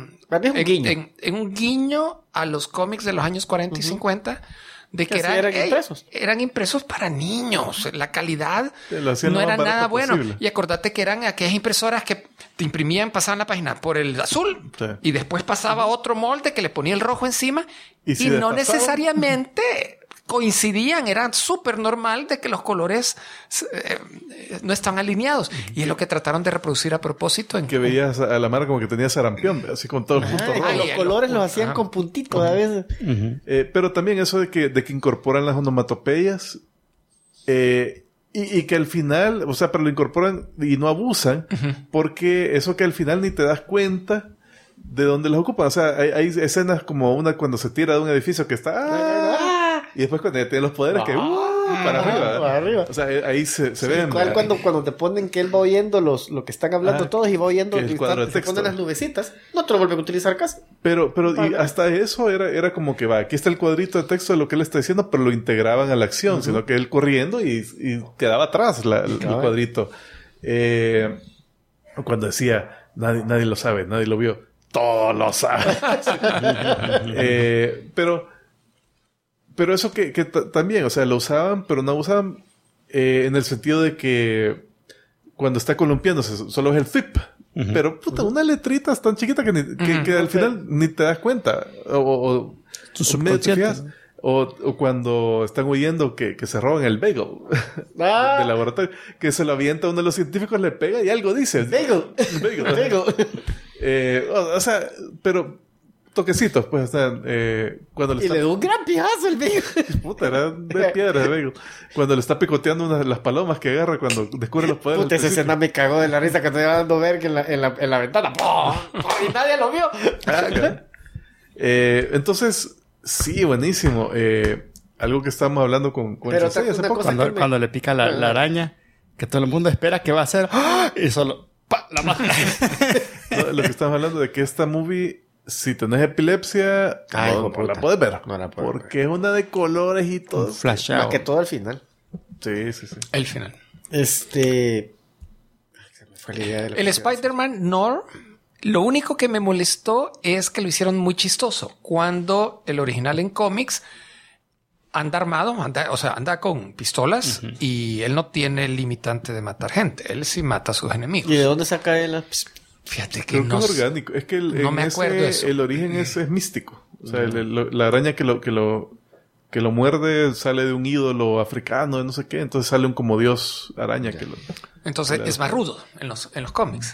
guiño a los cómics de los años 40 y 50, de que eran impresos para niños. La calidad no era nada bueno. Y acordate que eran aquellas impresoras que te imprimían, pasaban la página por el azul y después pasaba otro molde que le ponía el rojo encima y no necesariamente coincidían. Era súper normal de que los colores no estaban alineados. Y es lo que trataron de reproducir a propósito. Que veías a la mara como que tenía sarampión, así con todo el punto rojo. Los colores los hacían con puntitos a veces. Pero también eso de que incorporan las onomatopeyas y que al final, o sea, pero lo incorporan y no abusan, porque eso que al final ni te das cuenta de dónde los ocupan. O sea, hay escenas como una cuando se tira de un edificio que está... Y después cuando tiene los poderes que... para arriba. O sea, ahí se ven. Cuando te ponen que él va oyendo lo que están hablando todos y va oyendo y se ponen las nubecitas, no te lo vuelven a utilizar casi. Pero y hasta eso era como que aquí está el cuadrito de texto de lo que él está diciendo, pero lo integraban a la acción, sino que él corriendo y quedaba atrás el cuadrito. Cuando decía, nadie lo sabe, nadie lo vio. Todos lo saben. Pero eso que también, o sea, lo usaban, pero no usaban en el sentido de que cuando está columpiándose solo es el zip. Pero, puta, una letrita tan chiquita que al final ni te das cuenta. O cuando están huyendo que se roban el bagel del laboratorio. Que se lo avienta uno de los científicos, le pega y algo dice. Bagel. O sea, pero... toquecitos, pues, están cuando le dio un gran pijazo el bagel. Puta, era de piedra de bagel. Cuando le está picoteando una de las palomas que agarra cuando descubre los poderes. Puta, esa escena me cagó de la risa que estoy dando ver que en la ventana. Y nadie lo vio. Entonces, sí, buenísimo. Algo que estábamos hablando con José hace poco. Cuando le pica la araña, que todo el mundo espera que va a hacer. Y solo... la mata. Lo que estamos hablando de que esta movie... Si tenés epilepsia, no la puedes ver. Porque es una de colores y todo. Flashado. Más que todo al final. Sí. El final. Se me fue la idea de el Spider-Man no. Lo único que me molestó es que lo hicieron muy chistoso. Cuando el original en cómics anda armado, anda con pistolas y él no tiene el limitante de matar gente. Él sí mata a sus enemigos. ¿Y de dónde saca él? Fíjate que creo que es orgánico. Es que no me acuerdo eso. El origen es místico. O sea, la araña que lo muerde sale de un ídolo africano, no sé qué. Entonces sale un como dios araña que lo... Entonces es más rudo en los cómics.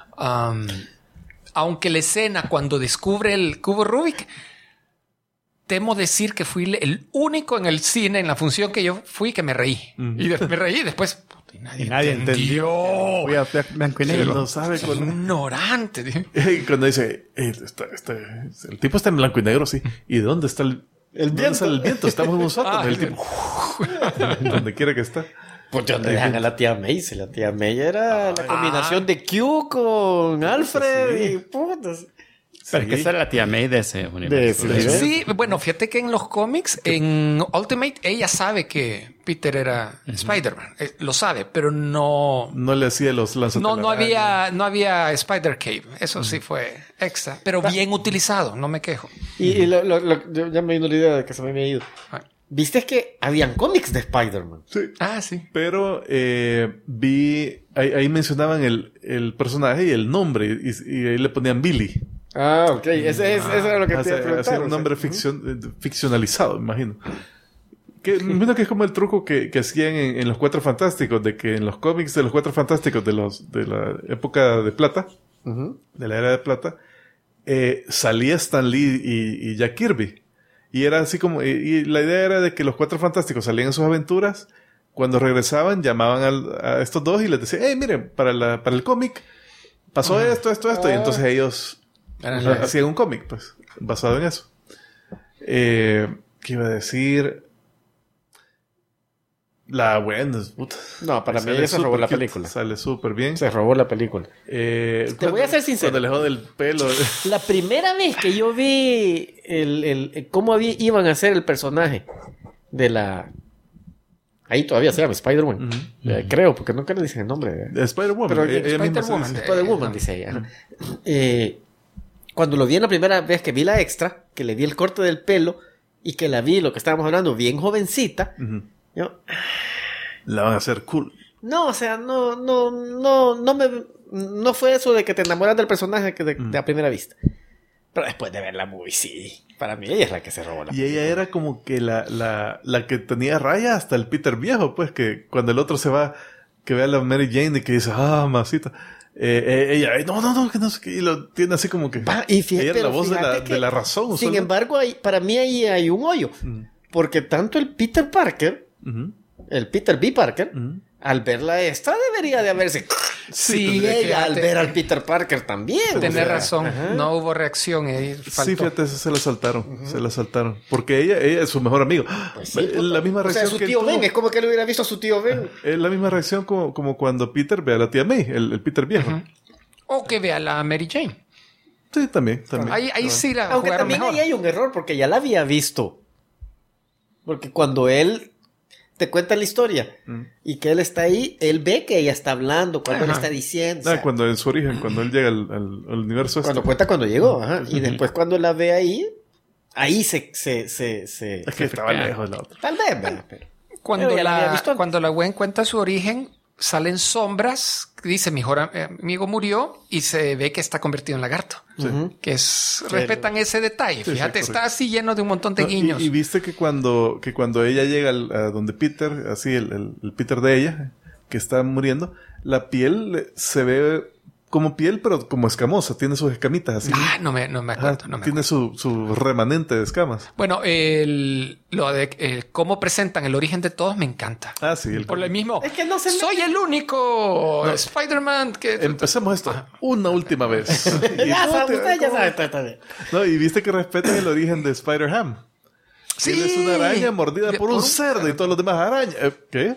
Aunque la escena cuando descubre el cubo Rubik, temo decir que fui el único en el cine, en la función que yo fui, que me reí. Y me reí después... Nadie entendió. Voy a blanco y negro. No sabe ignorante. Cuando dice, el tipo está en blanco y negro, sí. ¿Y dónde está el viento? El viento. Estamos en un sótano. El tipo, donde quiera que está. Pues donde dejan a la tía May. La tía May era la combinación de Q con Alfred y putas. Pero que esa era la tía May de ese universo. Sí, bueno, fíjate que en los cómics, en Ultimate, ella sabe que Peter era Spider-Man. Lo sabe, pero no le hacía los lanzatelarañas. No había Spider Cave. Eso sí fue extra, pero bien utilizado, no me quejo. Y ya me vino la idea de que se me había ido. ¿Viste que habían cómics de Spider-Man? Sí. Sí. Pero ahí mencionaban el personaje y el nombre y ahí le ponían Billy. Ok. Eso era lo que te iba a preguntar. Un nombre ficcionalizado, imagino. Mira que es como el truco que hacían en los Cuatro Fantásticos, de que en los cómics de los Cuatro Fantásticos de la época de plata, de la era de plata, salía Stan Lee y Jack Kirby. Y era así como, y la idea era de que los Cuatro Fantásticos salían en sus aventuras, cuando regresaban llamaban a estos dos y les decían, hey, miren, para el cómic pasó esto, y entonces ellos hacían un cómic, pues, basado en eso. ¿Qué iba a decir? La buena, puta. No, para mí ella se robó la película. Sale súper bien. Se robó la película. Te voy a ser sincero. Cuando le jode el pelo. La primera vez que yo vi cómo iban a hacer el personaje de la... Ahí todavía se llama Spider-Man. Creo, porque nunca le dicen el nombre. Spider-Woman. Pero Spider-Woman. Spider-Woman, dice ella. Cuando lo vi en la primera vez que vi la extra, que le vi el corte del pelo y que la vi, lo que estábamos hablando, bien jovencita, yo... La van a hacer cool. No, o sea, no fue eso de que te enamoras del personaje que de a primera vista. Pero después de ver la movie, sí. Para mí ella es la que se robó la película. Y ella era como que la que tenía raya hasta el Peter viejo, pues, que cuando el otro se va, que ve a la Mary Jane y que dice, masita. Ella, no, que no sé qué, y lo tiene así como que... Y fíjate, ella es la voz de la razón. Sin embargo, para mí ahí hay un hoyo. Porque tanto el Peter Parker... El Peter B. Parker, al verla esta, debería de haberse... Sí, ella al ver al Peter Parker también. Tienes razón. No hubo reacción. Sí, fíjate, se la saltaron. Porque ella es su mejor amigo. Pues sí, la misma reacción su tío Ben. Es como que él hubiera visto a su tío Ben. Es la misma reacción como cuando Peter ve a la tía May, el Peter viejo. O que vea a la Mary Jane. Sí, también. Ahí sí la Aunque jugaron también mejor. ahí hay un error, porque ya la había visto. Porque cuando él te cuenta la historia y que él está ahí, él ve que ella está hablando, cuando él está diciendo. O sea, cuando en su origen, cuando él llega al universo. Cuando cuenta cuando llegó, y después cuando la ve ahí se es que estaba lejos la otra. Tal vez, ¿verdad? Pero Cuando la Gwen cuenta su origen, salen sombras. Dice, mi mejor amigo murió y se ve que está convertido en lagarto. Que respetan ese detalle. Fíjate, está así lleno de un montón de guiños. Y viste que cuando ella llega a donde Peter, así el Peter de ella, que está muriendo, la piel se ve como piel, pero como escamosa. Tiene sus escamitas así. No me acuerdo. Tiene su remanente de escamas. Bueno, lo de cómo presentan el origen de todos me encanta. Sí. Por lo mismo. Es que no se soy el único Spider-Man que... Empecemos esto una última vez. Usted ya sabe. No, y viste que respetan el origen de Spider-Ham. Sí. Él es una araña mordida por un cerdo y todos los demás arañas. ¿Qué?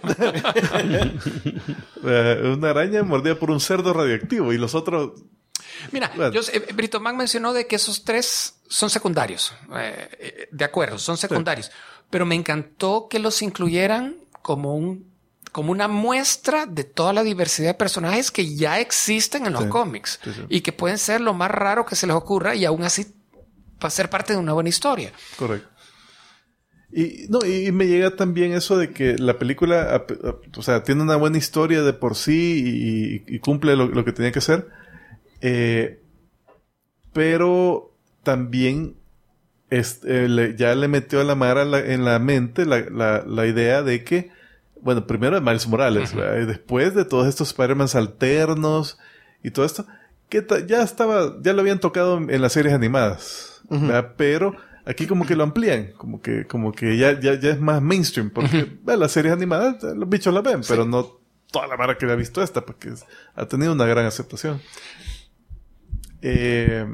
Una araña mordida por un cerdo radioactivo y los otros... Mira, Brito Mac mencionó de que esos tres son secundarios. De acuerdo, son secundarios. Pero me encantó que los incluyeran como una muestra de toda la diversidad de personajes que ya existen en los cómics. Sí. Y que pueden ser lo más raro que se les ocurra y aún así va a ser parte de una buena historia. Correcto. Y me llega también eso de que la película, o sea, tiene una buena historia de por sí y cumple lo que tenía que hacer. Pero también ya le metió a la Mara en la mente la idea de que, bueno, primero de Miles Morales, y después de todos estos Spider-Man alternos y todo esto, que ya lo habían tocado en las series animadas, pero aquí como que lo amplían, como que ya es más mainstream, porque las series animadas los bichos la ven, pero no toda la Mara que ha visto esta, porque ha tenido una gran aceptación. ¿Qué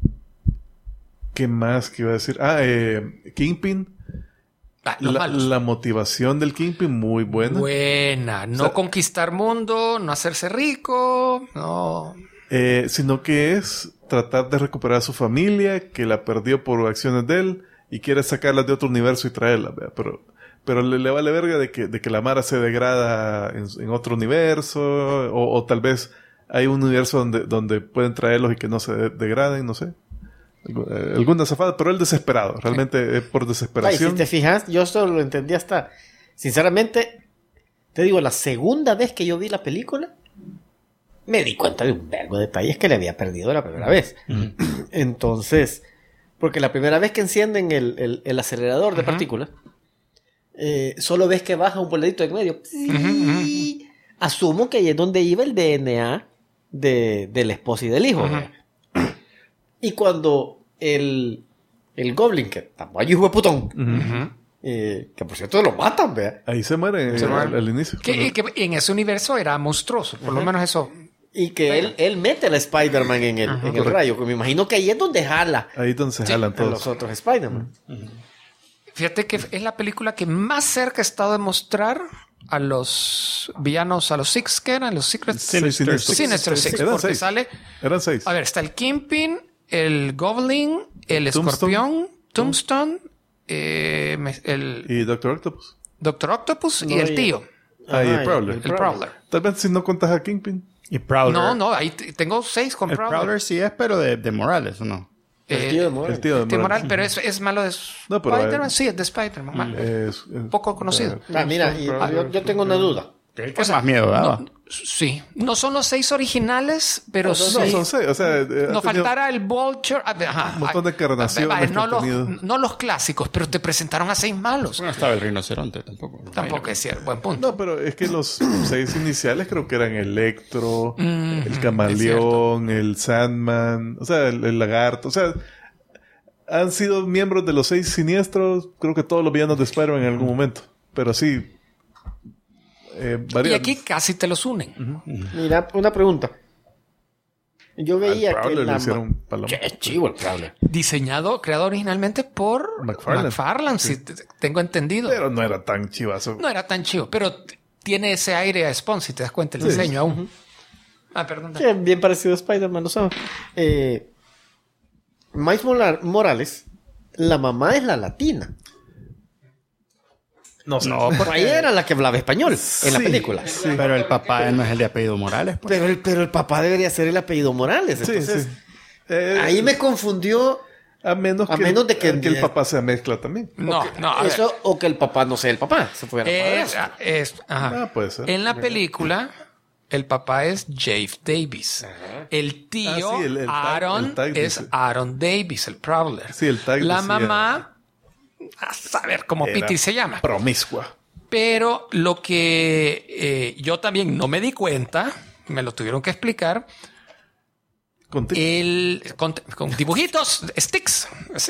más que iba a decir? Kingpin. La motivación del Kingpin muy buena. No conquistar mundo, no hacerse rico, no. Sino que es tratar de recuperar a su familia, que la perdió por acciones de él, y quiere sacarla de otro universo y traerla, ¿verdad? Pero le vale verga de que la Mara se degrada en otro universo, o tal vez hay un universo donde pueden traerlos y que no se degraden, no sé. Alguna zafada, pero él desesperado, realmente es por desesperación. Si te fijas, yo solo lo entendí hasta, sinceramente, te digo, la segunda vez que yo vi la película, me di cuenta de un vergo de detalles que le había perdido la primera vez. Entonces, porque la primera vez que encienden el acelerador de partículas, solo ves que baja un boletito en medio. Sí. Asumo que ahí es donde iba el DNA de la esposa y del hijo. Y cuando el Goblin, que tampoco hay hijo de putón, que por cierto lo matan, vea. Ahí se muere al inicio. Que en ese universo era monstruoso, por lo menos eso. Y que él mete a Spider-Man en el rayo, que me imagino que ahí es donde jala. Ahí es donde se jalan A todos. los otros Spider-Man. Fíjate que es la película que más cerca ha estado de mostrar a los villanos, a los Six, que eran los Secret Sinister Six, Eran porque 6. sale... Eran 6. A ver, está el Kingpin, el Goblin, el Tombstone. Escorpión, Tombstone, el Y Doctor Octopus. Doctor Octopus y No, el tío, Y el Prowler. el Prowler. Tal vez si no contas a Kingpin. Y Prowler. No, ahí tengo 6 con El Prowler. Prowler sí es, pero de Morales, ¿o no? El tío de Morales. El tío de Tío Morales. Moral, pero es malo de No, pero, Spider-Man. Sí, es de Spider-Man. malo. Poco conocido. Mira, yo tengo una duda. ¿Qué más miedo daba? Sí, no son los 6 originales, pero No, sí. son 6. O sea, Nos faltará el Vulture. un montón de encarnaciones no los clásicos, pero te presentaron a 6 malos. No estaba el rinoceronte tampoco. Tampoco es cierto. Buen punto. No, pero es que los 6 iniciales creo que eran Electro, el Camaleón, el Sandman, o sea, el Lagarto. O sea, han sido miembros de los 6 siniestros, creo que todos los villanos de Spider-Man en algún momento. Pero sí, Y variados. aquí casi te los unen. Mira, una pregunta. Yo veía Al que Prowler la le hicieron paloma. Qué chivo el Prowler. Creado originalmente por McFarlane, si tengo entendido. Pero no era tan chivazo. No era tan chido, pero tiene ese aire a Spawn, si te das cuenta, el diseño aún. Perdón. Que bien parecido a Spider-Man, ¿no sabes? Miles Morales, la mamá es la latina. No sé. No, Por ahí era la que hablaba español en la película. pero el papá no es el de apellido Morales. Pues. Pero el papá debería ser el apellido Morales. Sí, Entonces, sí. ahí me confundió. A menos de que el papá sea mezcla también. No, a ver. Eso, o que el papá no sea el papá. Se fuera Ajá. Puede ser. En la película, el papá es Jeff Davis. El tío, Ah, sí, el tag- Aaron, el tag es dice. Aaron Davis, el Prowler. Sí, el tag La decía- mamá, a saber cómo Era Pity se llama. Promiscua. Pero lo que yo también no me di cuenta, me lo tuvieron que explicar, con dibujitos, sticks.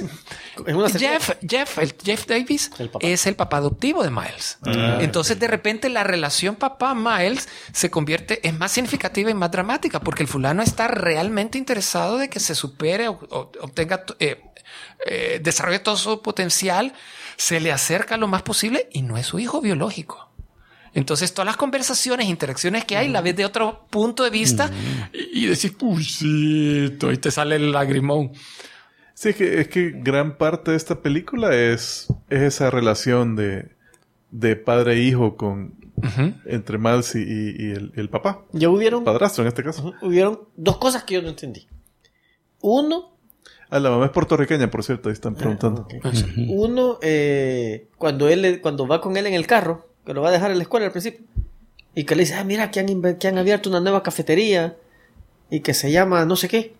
Jeff Davis es el papá adoptivo de Miles. Entonces, de repente, la relación papá-Miles se convierte, es más significativa y más dramática, porque el fulano está realmente interesado de que se supere o obtenga, desarrolle todo su potencial, se le acerca lo más posible y no es su hijo biológico. Entonces, todas las conversaciones, interacciones que hay, la ves de otro punto de vista y decir, uy, sí, y te sale el lagrimón. Sí, es que gran parte de esta película es esa relación de padre e hijo entre Miles y el papá. Padrastro en este caso. Hubieron 2 cosas que yo no entendí. Uno, la mamá es puertorriqueña, por cierto, ahí están preguntando. Okay. Uno, cuando va con él en el carro, que lo va a dejar en la escuela al principio, y que le dice, mira, que han abierto una nueva cafetería y que se llama no sé qué.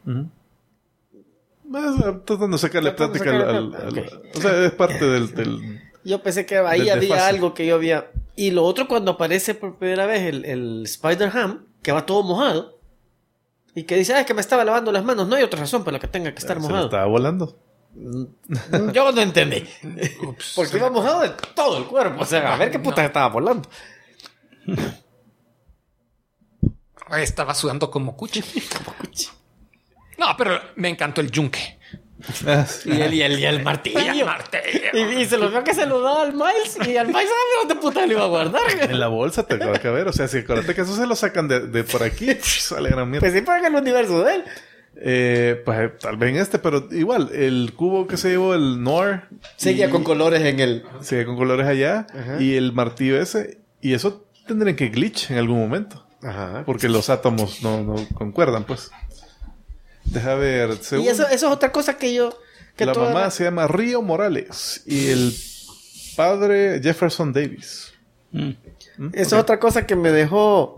Tratando de sacarle plática o sea, es parte del yo pensé que ahí había algo que yo había. Y lo otro, cuando aparece por primera vez el Spider-Ham, que va todo mojado, y que dice, es que me estaba lavando las manos. No hay otra razón por la que tenga que estar mojado. Se estaba volando. Yo no entendí. Porque iba mojado de todo el cuerpo. O sea, a ver qué puta estaba volando. Estaba sudando como cuchi. No, pero me encantó el yunque. Y el martillo. Y se lo vio que se lo daba al Miles. Y al Miles, ¿sabe dónde puta le iba a guardar? En la bolsa te acaba de caber. O sea, si acuérdate que eso se lo sacan de por aquí, sale gran mierda. Pues sí, para el universo de él. Pues tal vez en este, pero igual, el cubo que se llevó el Noir seguía con colores en el. Seguía con colores allá. Ajá. Y el martillo ese. Y eso tendrían que glitch en algún momento. Ajá. Porque los átomos no concuerdan, pues. Deja ver. Y eso es otra cosa que yo. La mamá se llama Río Morales. Y el padre Jefferson Davis. Eso es otra cosa que me dejó.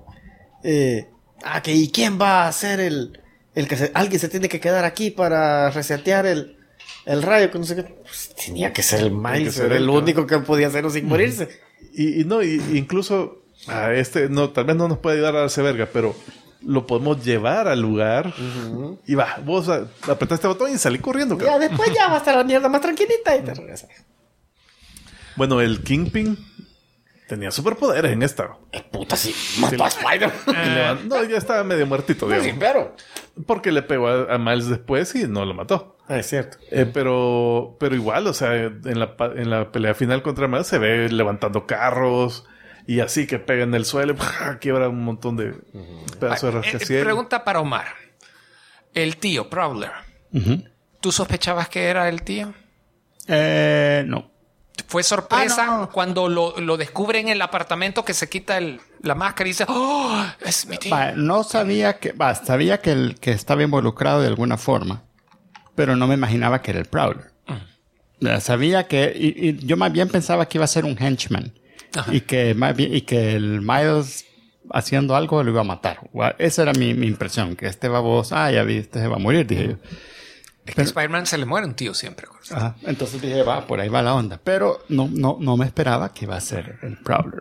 ¿Y quién va a ser el que alguien se tiene que quedar aquí para resetear el el rayo, que no sé qué. Pues, tenía que ser el Miles, era el único que podía hacerlo sin morirse. Y incluso no, tal vez no nos puede ayudar a darse verga, pero lo podemos llevar al lugar y va, vos apretás este botón y salí corriendo. Ya, después ya va a estar la mierda más tranquilita y te regresas. Bueno, el Kingpin tenía superpoderes en esta. Puta, sí, mató a Spider-Man. No, ya estaba medio muertito, digamos. Sí, pero... Porque le pegó a Miles después y no lo mató. Es cierto. Pero igual, o sea, en la pelea final contra Miles se ve levantando carros y así que pega en el suelo, quiebra un montón de pedazos de rascacielos. Pregunta para Omar. El tío, Prowler. ¿Tú sospechabas que era el tío? No. Fue sorpresa cuando lo descubren en el apartamento, que se quita la máscara y dice, ¡oh! Es mi tío. No sabía sabía que el que estaba involucrado de alguna forma, pero no me imaginaba que era el Prowler. Sabía que, y yo más bien pensaba que iba a ser un henchman. Ajá. Y que el Miles haciendo algo lo iba a matar. Esa era mi impresión, que este baboso, ya vi, este se va a morir, dije yo. Es que Spider-Man se le muere un tío siempre. Ajá. Entonces dije, por ahí va la onda. Pero no me esperaba que iba a ser el Prowler.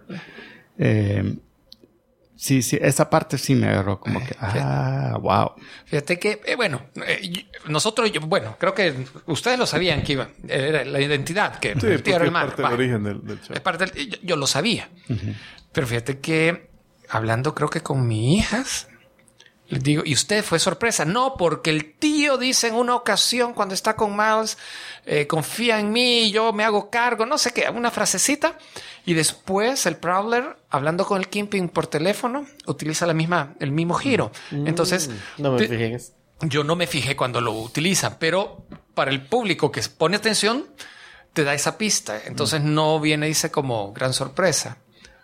Sí, esa parte sí me agarró como que, wow. Fíjate que, nosotros, creo que ustedes lo sabían que era la identidad, que sí, el tío era el mal. Es parte del origen del show. Es parte yo lo sabía. Pero fíjate que, hablando creo que con mis hijas, les digo, ¿y usted fue sorpresa? No, porque el tío dice en una ocasión cuando está con Miles, confía en mí, yo me hago cargo, no sé qué, una frasecita. Y después el Prowler, hablando con el Kingpin por teléfono, utiliza el mismo giro. Entonces, no me fijé en eso. Yo no me fijé cuando lo utiliza, pero para el público que pone atención, te da esa pista. Entonces no viene, dice, como gran sorpresa.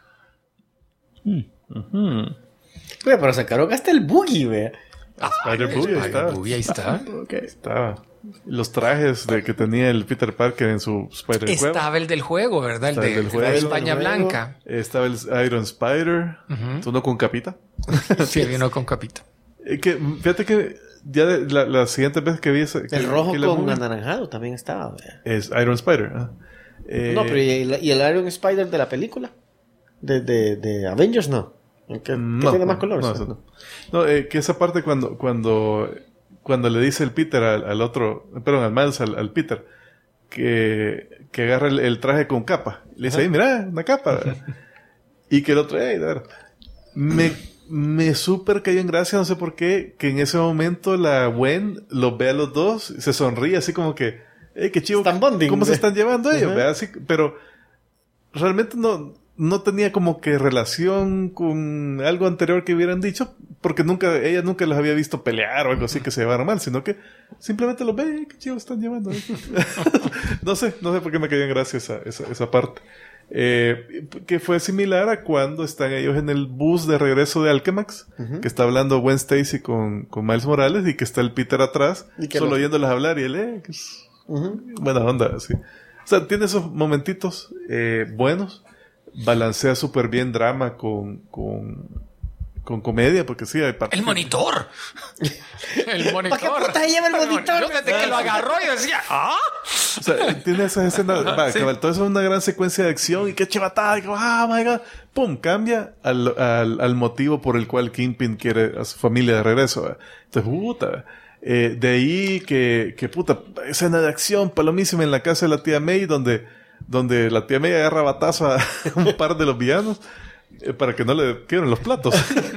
Pero sacaron hasta el Boogie, vea. Spider-Boogie, ahí está. Okay. Estaba. Los trajes que tenía el Peter Parker en su Spider-Web. Estaba el del juego, ¿verdad? El de España Blanca. Estaba el Iron Spider. Uno con capita. Sí, vino con capita. Fíjate que ya la siguiente vez que vi ese... El rojo con anaranjado también estaba, vea. Es Iron Spider. No, pero ¿y el Iron Spider de la película? De Avengers, no. ¿Qué tiene más colores? No, que esa parte cuando le dice el Peter al Miles al Peter que agarra el traje con capa, le dice, mira, una capa. Y que el otro, de verdad. Me súper cayó en gracia, no sé por qué, que en ese momento la Gwen los ve a los dos, se sonríe así como que, qué chivo, ¿cómo se están llevando ellos? Así, pero realmente no tenía como que relación con algo anterior que hubieran dicho, porque ella nunca los había visto pelear o algo así que se llevaron mal, sino que simplemente los ve, qué chido están llevando. no sé por qué me cayó en gracia esa parte. Que fue similar a cuando están ellos en el bus de regreso de Alchemax, que está hablando Gwen Stacy con Miles Morales y que está el Peter atrás, solo oyéndolos hablar y él, buena onda, así. O sea, tiene esos momentitos buenos. Balancea súper bien drama con comedia, porque sí, hay partes. ¡El monitor! ¡El monitor! ¿Para qué puta se lleva el monitor? Yo desde que lo agarró yo decía, O sea, tiene esas escenas. Sí. Todo eso es una gran secuencia de acción y qué chivatada. Y my God. ¡Pum! Cambia al motivo por el cual Kingpin quiere a su familia de regreso. Entonces, puta. De ahí que puta, escena de acción palomísima en la casa de la tía May, donde la tía May agarra batazo a un par de los villanos para que no le quiebren los platos.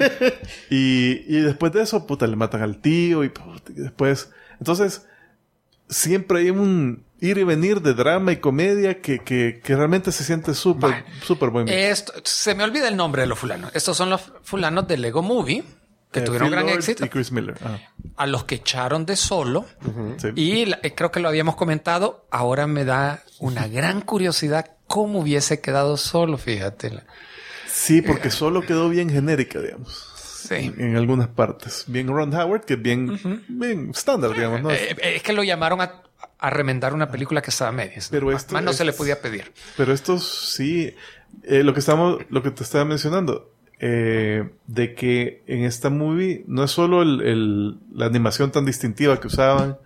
y después de eso, puta, le matan al tío y después... Entonces, siempre hay un ir y venir de drama y comedia que realmente se siente súper buen. Se me olvida el nombre de los fulanos. Estos son los fulanos de Lego Movie, que tuvieron Phil gran Lord éxito. Y Chris Miller. A los que echaron de Solo. Sí. Y creo que lo habíamos comentado. Ahora me da una gran curiosidad cómo hubiese quedado Solo, fíjate. Sí, porque Solo quedó bien genérica, digamos. Sí. En algunas partes. Bien Ron Howard, que es bien estándar, digamos, ¿no? Es que lo llamaron a remendar una película que estaba a medias. Pero más no se le podía pedir. Pero estos sí... lo que te estaba mencionando... de que en esta movie no es solo la animación tan distintiva que usaban,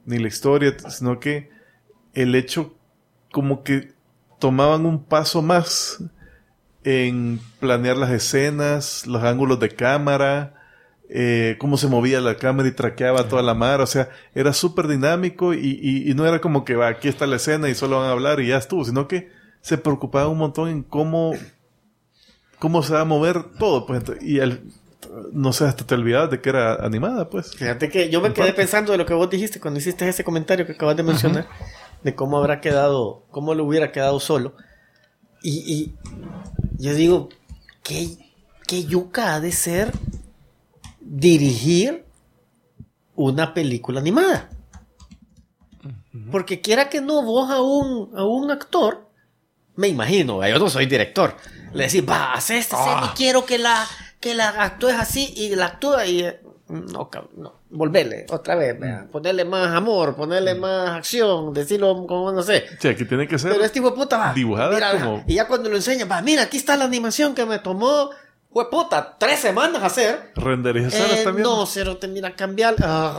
ni la historia, sino que el hecho como que tomaban un paso más en planear las escenas, los ángulos de cámara, cómo se movía la cámara y traqueaba toda la mar. O sea, era súper dinámico y no era como que aquí está la escena y solo van a hablar y ya estuvo, sino que se preocupaba un montón en cómo se va a mover todo. Pues, y no sé, hasta te olvidabas de que era animada, pues. Fíjate que yo me quedé pensando de lo que vos dijiste cuando hiciste ese comentario que acabas de mencionar, de cómo habrá quedado, cómo le hubiera quedado solo. Y yo digo, ¿qué yuca ha de ser dirigir una película animada? Porque quiera que no, vos a un actor, me imagino, yo no soy director, le decís, va, haz esta escena y quiero que la actúes así, y la actúa y... No, volverle otra vez, ponerle más amor, ponerle más acción, decirlo como no sé. Sí, aquí tiene que ser. Pero este hijo de puta va, dibujada mira, como. Y ya cuando lo enseña, va, mira, aquí está la animación que me tomó, fue puta, 3 semanas hacer. ¿Renderizar también? No, cero, te mira cambiar.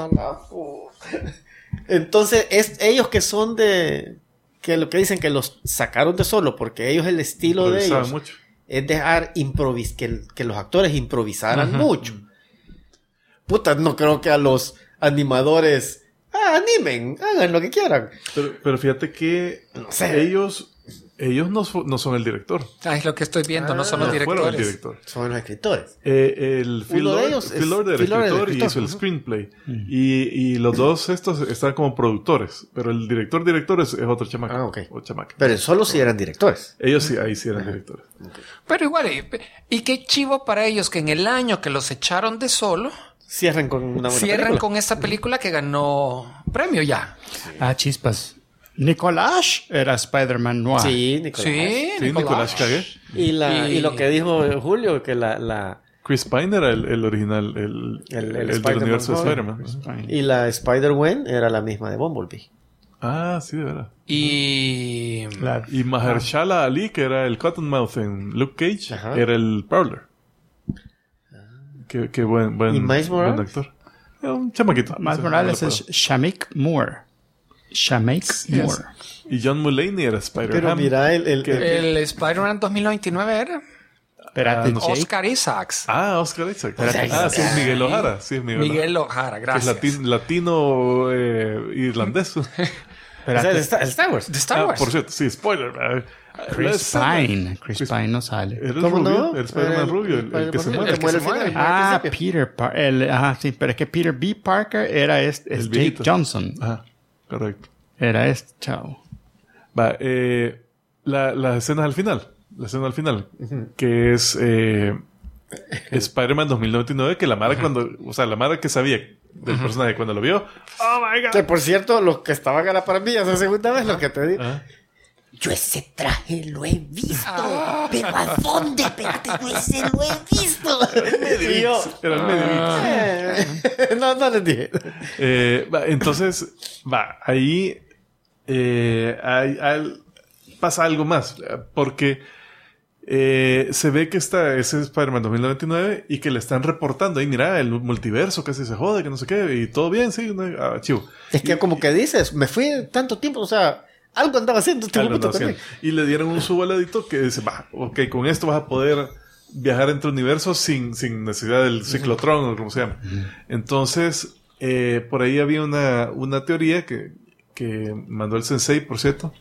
Entonces, ellos que son que lo que dicen que los sacaron de solo, porque ellos el estilo de ellos mucho. Es dejar que los actores improvisaran mucho. Puta, no creo que a los animadores animen, hagan lo que quieran. Pero fíjate que no sé. ellos no son el director. Es lo que estoy viendo, no son los directores. El director. Son los escritores. El Phil Lord era escritor y hizo el ¿no? screenplay. Y los dos estos están como productores. Pero el director es otro chamaco. Ok. O chamaca. Pero solo si eran directores. Ellos sí, ahí sí eran directores. Pero igual, y qué chivo para ellos que en el año que los echaron de solo, Cierran con una buena película. con esta película que ganó premio ya. Chispas. Nicolás era Spider-Man Noir. Sí, Nicolás. Sí, Nicolás Cage. Y lo que dijo Julio, que Chris Pine era el original, el del universo de Spider-Man. Y la Spider-Gwen era la misma de Bumblebee. Ah, sí, de verdad. Y Mahershala Ali, que era el Cottonmouth en Luke Cage, Ajá. era el Prowler. Qué buen ¿Y Miles Morales? buen actor. Era un chamaquito. Miles Morales es Shameik Moore. Moore. Y John Mulaney era Spider-Man. Pero mira, el Spider-Man 2099 era Espérate, Jake. Oscar Isaacs. Oscar Isaac. Sí, es Miguel O'Hara. Sí, es Miguel O'Hara, gracias. Es latino irlandés. Espérate. el Star Wars. De Star Wars. Por cierto, sí, spoiler. Chris Pine. Chris Pine no sale. Era el ¿Cómo rubio, no? el Spider-Man rubio, el que se muere. El que se muere. Peter Parker. Sí, pero es que Peter B. Parker era es Jake viejito. Johnson. Ajá, correcto. Era chavo. Va, las escenas al final. La escena al final. Que es Spider-Man 2099. Que la Mara la Mara que sabía del personaje cuando lo vio. ¡Oh, my God! Que por cierto, los que estaban a la parrilla esa segunda vez, lo que te digo. Yo ese traje lo he visto. ¿Pero a dónde? Espérate, yo ese lo he visto. Y yo, Era el medio. no les dije. Entonces, ahí pasa algo más. Porque se ve que ese Spider-Man 2099 y que le están reportando ahí, mira, el multiverso casi se jode, que no sé qué, y todo bien, sí, chivo. Es que como que dices, me fui tanto tiempo, o sea, algo andaba haciendo este momento también. Y le dieron un subvaladito que dice, ok, con esto vas a poder viajar entre universos sin necesidad del ciclotrón o como se llama. Entonces, por ahí había una teoría que mandó el sensei, por cierto,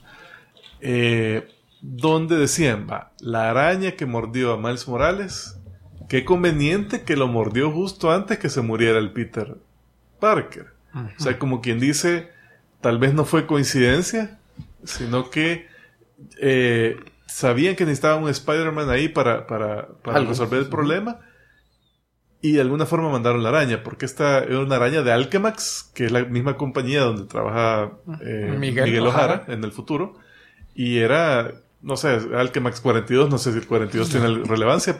donde decían, la araña que mordió a Miles Morales, qué conveniente que lo mordió justo antes que se muriera el Peter Parker. O sea, como quien dice, tal vez no fue coincidencia, sino que sabían que necesitaban un Spider-Man ahí para resolver el problema, y de alguna forma mandaron la araña, porque esta era una araña de Alchemax, que es la misma compañía donde trabaja Miguel O'Hara en el futuro, y era, no sé, Alchemax 42, no sé si el 42 tiene relevancia,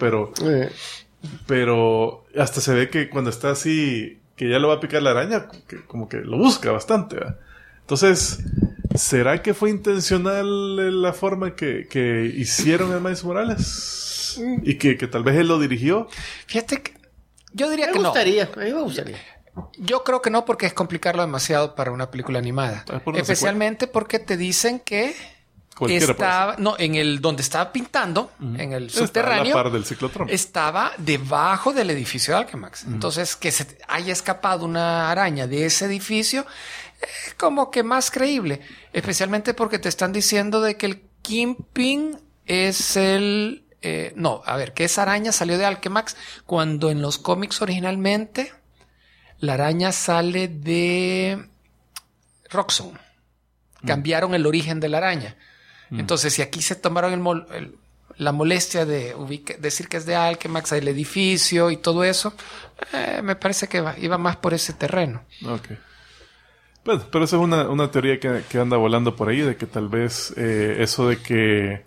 pero hasta se ve que cuando está así, que ya lo va a picar la araña, como que lo busca bastante, ¿verdad? Entonces, ¿será que fue intencional la forma que hicieron a Miles Morales? Y que tal vez él lo dirigió. Fíjate que yo diría que A mí me gustaría. Yo creo que no, porque es complicarlo demasiado para una película animada. Especialmente porque te dicen que estaba, no, en el donde estaba pintando, en el subterráneo, a la par del ciclotrón. estaba debajo del edificio de Alchemax. Entonces, que se haya escapado una araña de ese edificio es como que más creíble, especialmente porque te están diciendo de que el Kingpin es el... que esa araña salió de Alchemax cuando en los cómics originalmente la araña sale de Roxxon. Cambiaron el origen de la araña. Entonces, si aquí se tomaron la molestia de decir que es de Alchemax, el edificio y todo eso, me parece que iba más por ese terreno. Ok. Bueno, pero esa es una teoría que anda volando por ahí, de que tal vez eso de que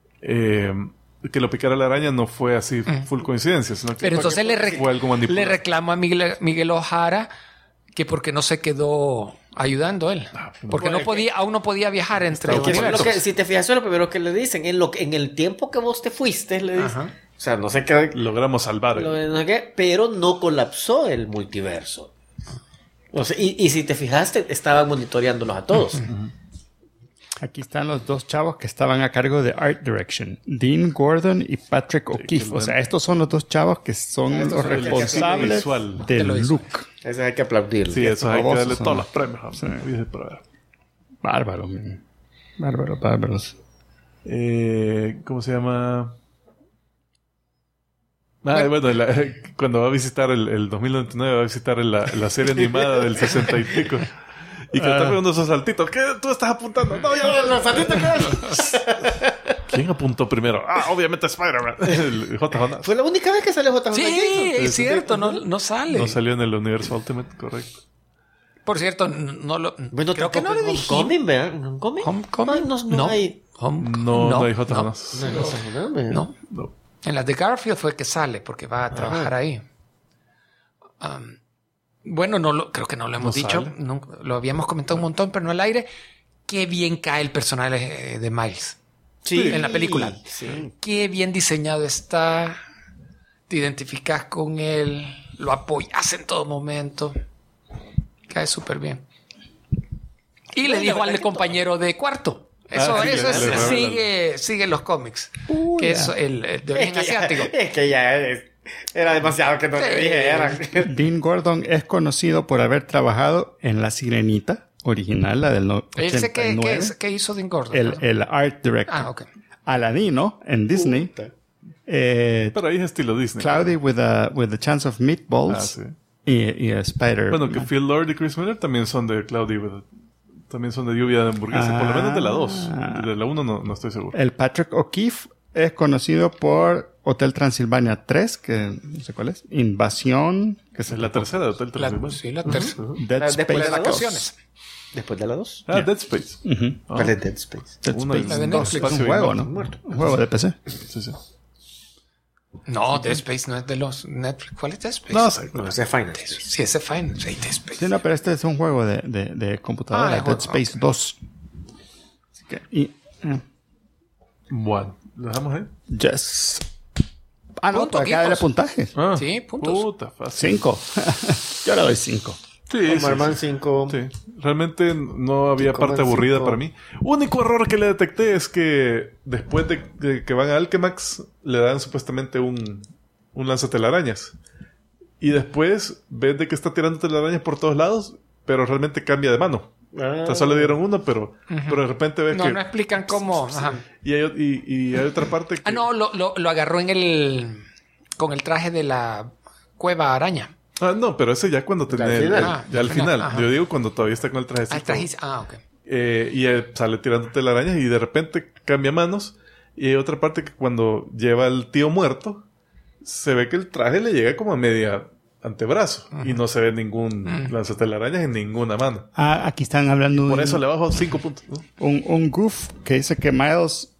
lo picara la araña no fue así full coincidencia, sino que pero entonces fue algo manipulado. le reclamo a Miguel O'Hara que porque no se quedó ayudando él. Porque aún no podía viajar entre los universos. Si te fijas, eso es lo primero que le dicen. En el tiempo que vos te fuiste, le dicen. O sea, no sé qué... Logramos salvar. Pero no colapsó el multiverso. O sea, y si te fijaste, estaban monitoreándolos a todos. Aquí están los dos chavos que estaban a cargo de Art Direction. Dean Gordon y Patrick O'Keefe. O sea, estos son los dos chavos que son los responsables del look. Eso hay que aplaudirlo. Sí, eso hay que darle todos los premios. Sí. Bárbaros. Bárbaros. ¿Cómo se llama? Cuando va a visitar el 2099, va a visitar la serie animada del 60 y pico. Y que está pegando esos saltitos. ¿Qué? ¿Tú estás apuntando? No, ya los saltitos. ¿Quién apuntó primero? Obviamente Spider-Man. El J. Fue la única vez que salió J. Sí, es cierto. No sale. No salió en el universo Ultimate, correcto. Por cierto, no lo... Bueno, creo que no le dije. ¿Homecoming, verdad? ¿Homecoming? No hay... No hay J. No. En las de Garfield fue que sale porque va a trabajar ahí. Bueno, creo que no lo hemos dicho. No, lo habíamos comentado un montón, pero no al aire. Qué bien cae el personaje de Miles. Sí. En la película. Sí. Qué bien diseñado está. Te identificas con él. Lo apoyas en todo momento. Cae súper bien. Y le dijo al compañero de cuarto. Eso sigue los cómics. Que es el de origen asiático. Es que ya era demasiado que no te dijeran. Dean Gordon es conocido por haber trabajado en La Sirenita original, la del 89. ¿Qué hizo Dean Gordon? El art director. Ok. Aladino en Disney. Pero ahí es estilo Disney. Cloudy with a Chance of Meatballs. Y Spider. Bueno, que Phil Lord y Chris Miller también son de Cloudy también son de Lluvia de Hamburguesa. Por lo menos de la 2. De la 1 no estoy seguro. El Patrick O'Keefe es conocido por Hotel Transilvania 3, que no sé cuál es. Invasión, que es la tercera de Hotel Transilvania. Sí, la tercera. Dead Space. Después de vacaciones. Después de la 2. Dead Space. ¿Cuál es Dead Space? Dead Una Space de 2. Netflix. Es un juego, ¿no? Un juego de PC. Sí. No, Dead Space no es de los Netflix. ¿Cuál es Dead Space? No sé. No, ese es Final. Sí, ese es Final. Sí, Dead Space. Sí, no, pero este es un juego de computadora. Dead Space 2. Así que... Bueno, ¿lo dejamos ahí? Yes. No, Punto, acá era puntaje. Sí, puntos. Puta, fácil. 5. Yo le doy 5. Sí, Superman 5. Sí. Realmente no había parte aburrida 5. para mí. Único error que le detecté es que después de que van a Alchemax le dan supuestamente un lanzatelarañas. Y después ves de que está tirando telarañas por todos lados, pero realmente cambia de mano. O sea, solo le dieron uno, pero de repente ves que... No explican cómo. Ajá. Y hay otra parte que... Lo agarró con el traje de la cueva araña. No, pero ese ya cuando tenía... Ya al final. Ajá. Yo digo cuando todavía está con el traje. Ok. Y sale tirando telarañas y de repente cambia manos. Y hay otra parte que cuando lleva al tío muerto, se ve que el traje le llega como a media antebrazo. Y no se ve ningún lanzatelarañas en ninguna mano. Aquí están hablando Por eso le bajo 5 puntos, ¿no? un goof que dice que Miles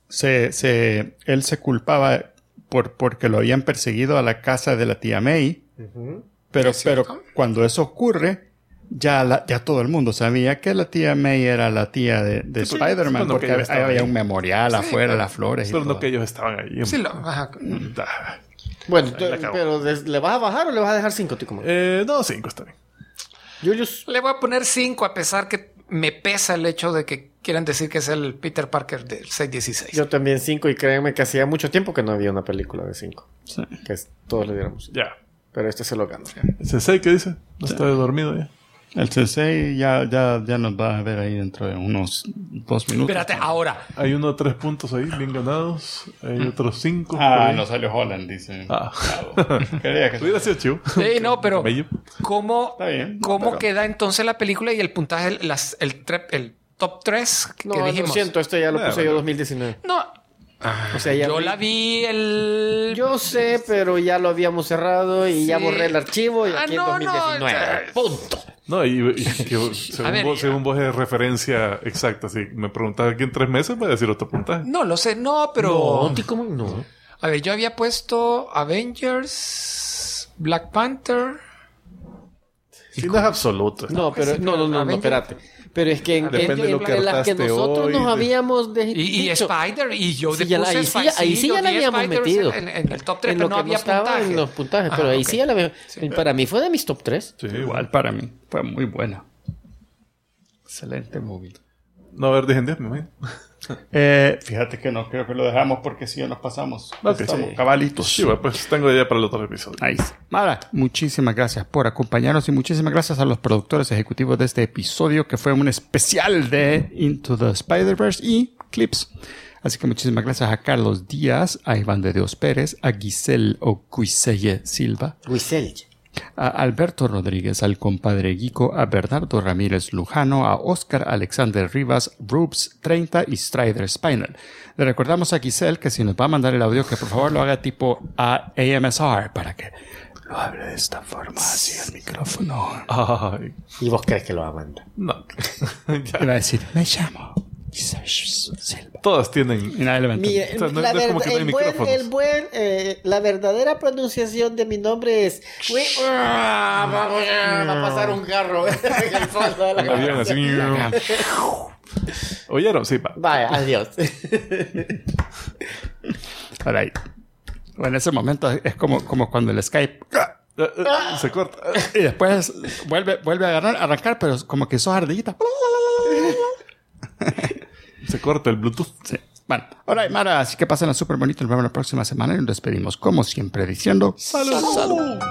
él se culpaba porque lo habían perseguido a la casa de la tía May. Pero cuando eso ocurre, ya todo el mundo sabía que la tía May era la tía de Spider-Man, no, porque había un memorial afuera, las flores. Pero y no todo. que ellos estaban ahí. Sí, Bueno, pero ¿le vas a bajar o le vas a dejar 5, Tico? No, 5 está bien. Julius. Le voy a poner 5 a pesar que me pesa el hecho de que quieran decir que es el Peter Parker del 616. Yo también 5 y créanme que hacía mucho tiempo que no había una película de 5. Sí. Que todos le diéramos. Ya. Pero este se lo ganó. ¿Ese 6 qué dice? No está dormido ya. El Sensei ya nos va a ver ahí dentro de unos 2 minutos. Espérate, ahora. Hay 3 puntos ahí, bien ganados. Hay otros 5. No salió Holland, dice. Quería que Hubiera sido chivo. Sí, no, pero Bello. ¿cómo, Está bien, ¿cómo pero- queda entonces la película y el puntaje, el top 3 que No, dijimos? lo siento, esto ya lo puse yo bueno. 2019. No, O sea, ya yo la vi el... Yo sé, pero ya lo habíamos cerrado y ya Sí. borré el archivo y aquí en 2019. Punto. No, y que según, ver, según vos es referencia exacta. Si me preguntas aquí en 3 meses, voy a decir otro puntaje. No, lo sé, no, pero... No, ¿cómo no? A ver, yo había puesto Avengers, Black Panther... Sí, no es absoluto. No, pero no, Avengers- espérate. Pero es que en Depende de lo que las que hartaste nosotros hoy, nos de- habíamos Y dicho. Spider, y yo Sí, ya la- puse ahí sí- Spider, ahí sí yo ya la di habíamos Spiders metido. en el top 3, en pero lo no que había no estaba puntaje. en los puntajes, Ah, pero ahí ok. sí ya la había. Para mí fue de mis top 3. Sí, Igual para mí. Fue muy buena. Excelente movie. No, a ver, dejen de, me imagino. Fíjate que no creo que lo dejamos porque si ya nos pasamos. Ok, Estamos sí. cabalitos. Sí, bueno, pues tengo idea para el otro episodio. Ahí está. Mara, muchísimas gracias por acompañarnos y muchísimas gracias a los productores ejecutivos de este episodio que fue un especial de Into the Spider-Verse y Clips. Así que muchísimas gracias a Carlos Díaz, a Iván de Dios Pérez, a Giselle Ocuiselle Silva, a Alberto Rodríguez, al compadre Guico, a Bernardo Ramírez Lujano, a Oscar Alexander Rivas, Rubes 30 y Strider Spinal. Le recordamos a Giselle que si nos va a mandar el audio, que por favor lo haga tipo a AMSR para que lo hable de esta forma, así al micrófono. Ay, ¿Y vos crees que lo va a mandar? no. Y va a decir, me llamo Giselle Silva. Todas tienen. Y nadie levanta. Mira, O sea, no es como que no hay micrófonos. la verdadera pronunciación de mi nombre es. Va a pasar un carro en el fondo de la Un avión así. ¿Oyeron? Sí, va. Vaya, adiós. Para ahí. En ese momento es como cuando el Skype Se corta. y después vuelve a arrancar, pero como que sos ardillita. Se corta el Bluetooth. Sí. Bueno, ahora Mara, así que pasen súper bonito. Nos vemos la próxima semana y nos despedimos, como siempre, diciendo ¡Salud! ¡Salud!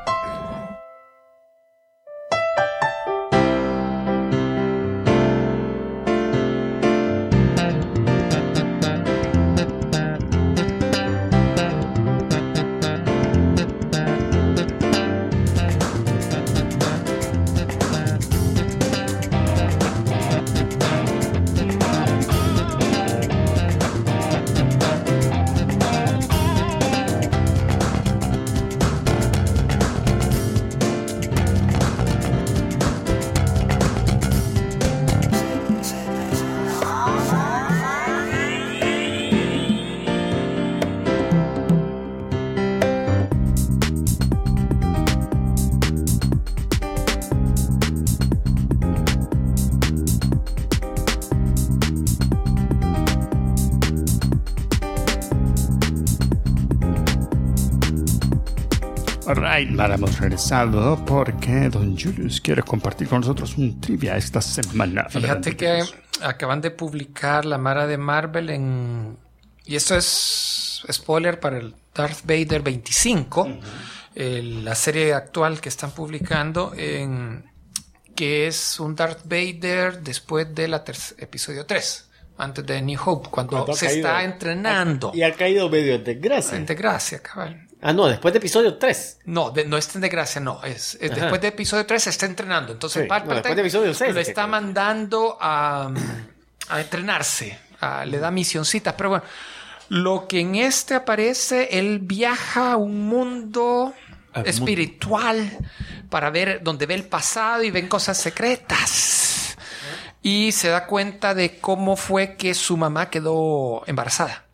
Alright, Mara, hemos regresado porque Don Julius quiere compartir con nosotros un trivia esta semana. Fíjate que acaban de publicar la Mara de Marvel en... Y esto es spoiler para el Darth Vader 25, la serie actual que están publicando, que es un Darth Vader después del episodio 3, antes de New Hope, cuando se está entrenando. Y ha caído medio en desgracia. En desgracia, cabal. Ah, no, después de episodio 3. No, no es en desgracia, no. Es después de episodio 3 se está entrenando. Entonces Sí, Palpatine después de episodio 6, lo está mandando a entrenarse. Le da misioncitas. Pero bueno, lo que en este aparece, él viaja a un mundo espiritual para ver, donde ve el pasado y ven cosas secretas. Y se da cuenta de cómo fue que su mamá quedó embarazada.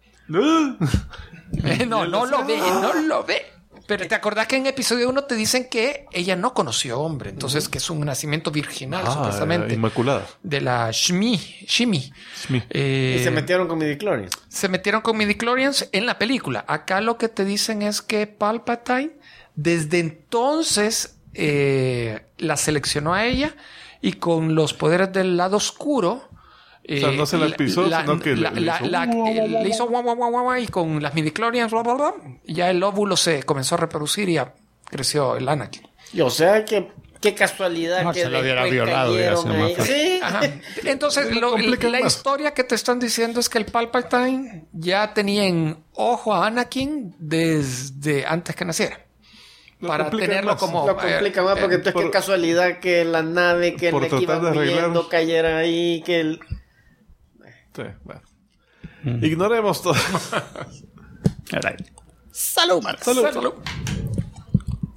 No lo ve. Pero te acordás que en episodio 1 te dicen que ella no conoció hombre, entonces que es un nacimiento virginal, supuestamente. Inmaculada. De la Shmi. Y se metieron con midichlorians. Se metieron con midichlorians en la película. Acá lo que te dicen es que Palpatine desde entonces la seleccionó a ella y con los poderes del lado oscuro. O sea, no se la pisó, sino que le hizo guau, guau, guau, guau, y con las midichlorians, bla, bla, bla, ya el óvulo se comenzó a reproducir y ya creció el Anakin. Y o sea que qué casualidad No, que se lo hubiera después violado, cayeron hubiera sido ahí. más Sí. Ajá. Entonces, la historia que te están diciendo es que el Palpatine ya tenía en ojo a Anakin desde antes que naciera. Lo Para complica tenerlo más. como... Lo complica más porque entonces qué casualidad que la nave que por le iba tratar de arreglar. huyendo cayera ahí, que el... Sí, bueno. Ignoremos todo. Salud, man. Salud.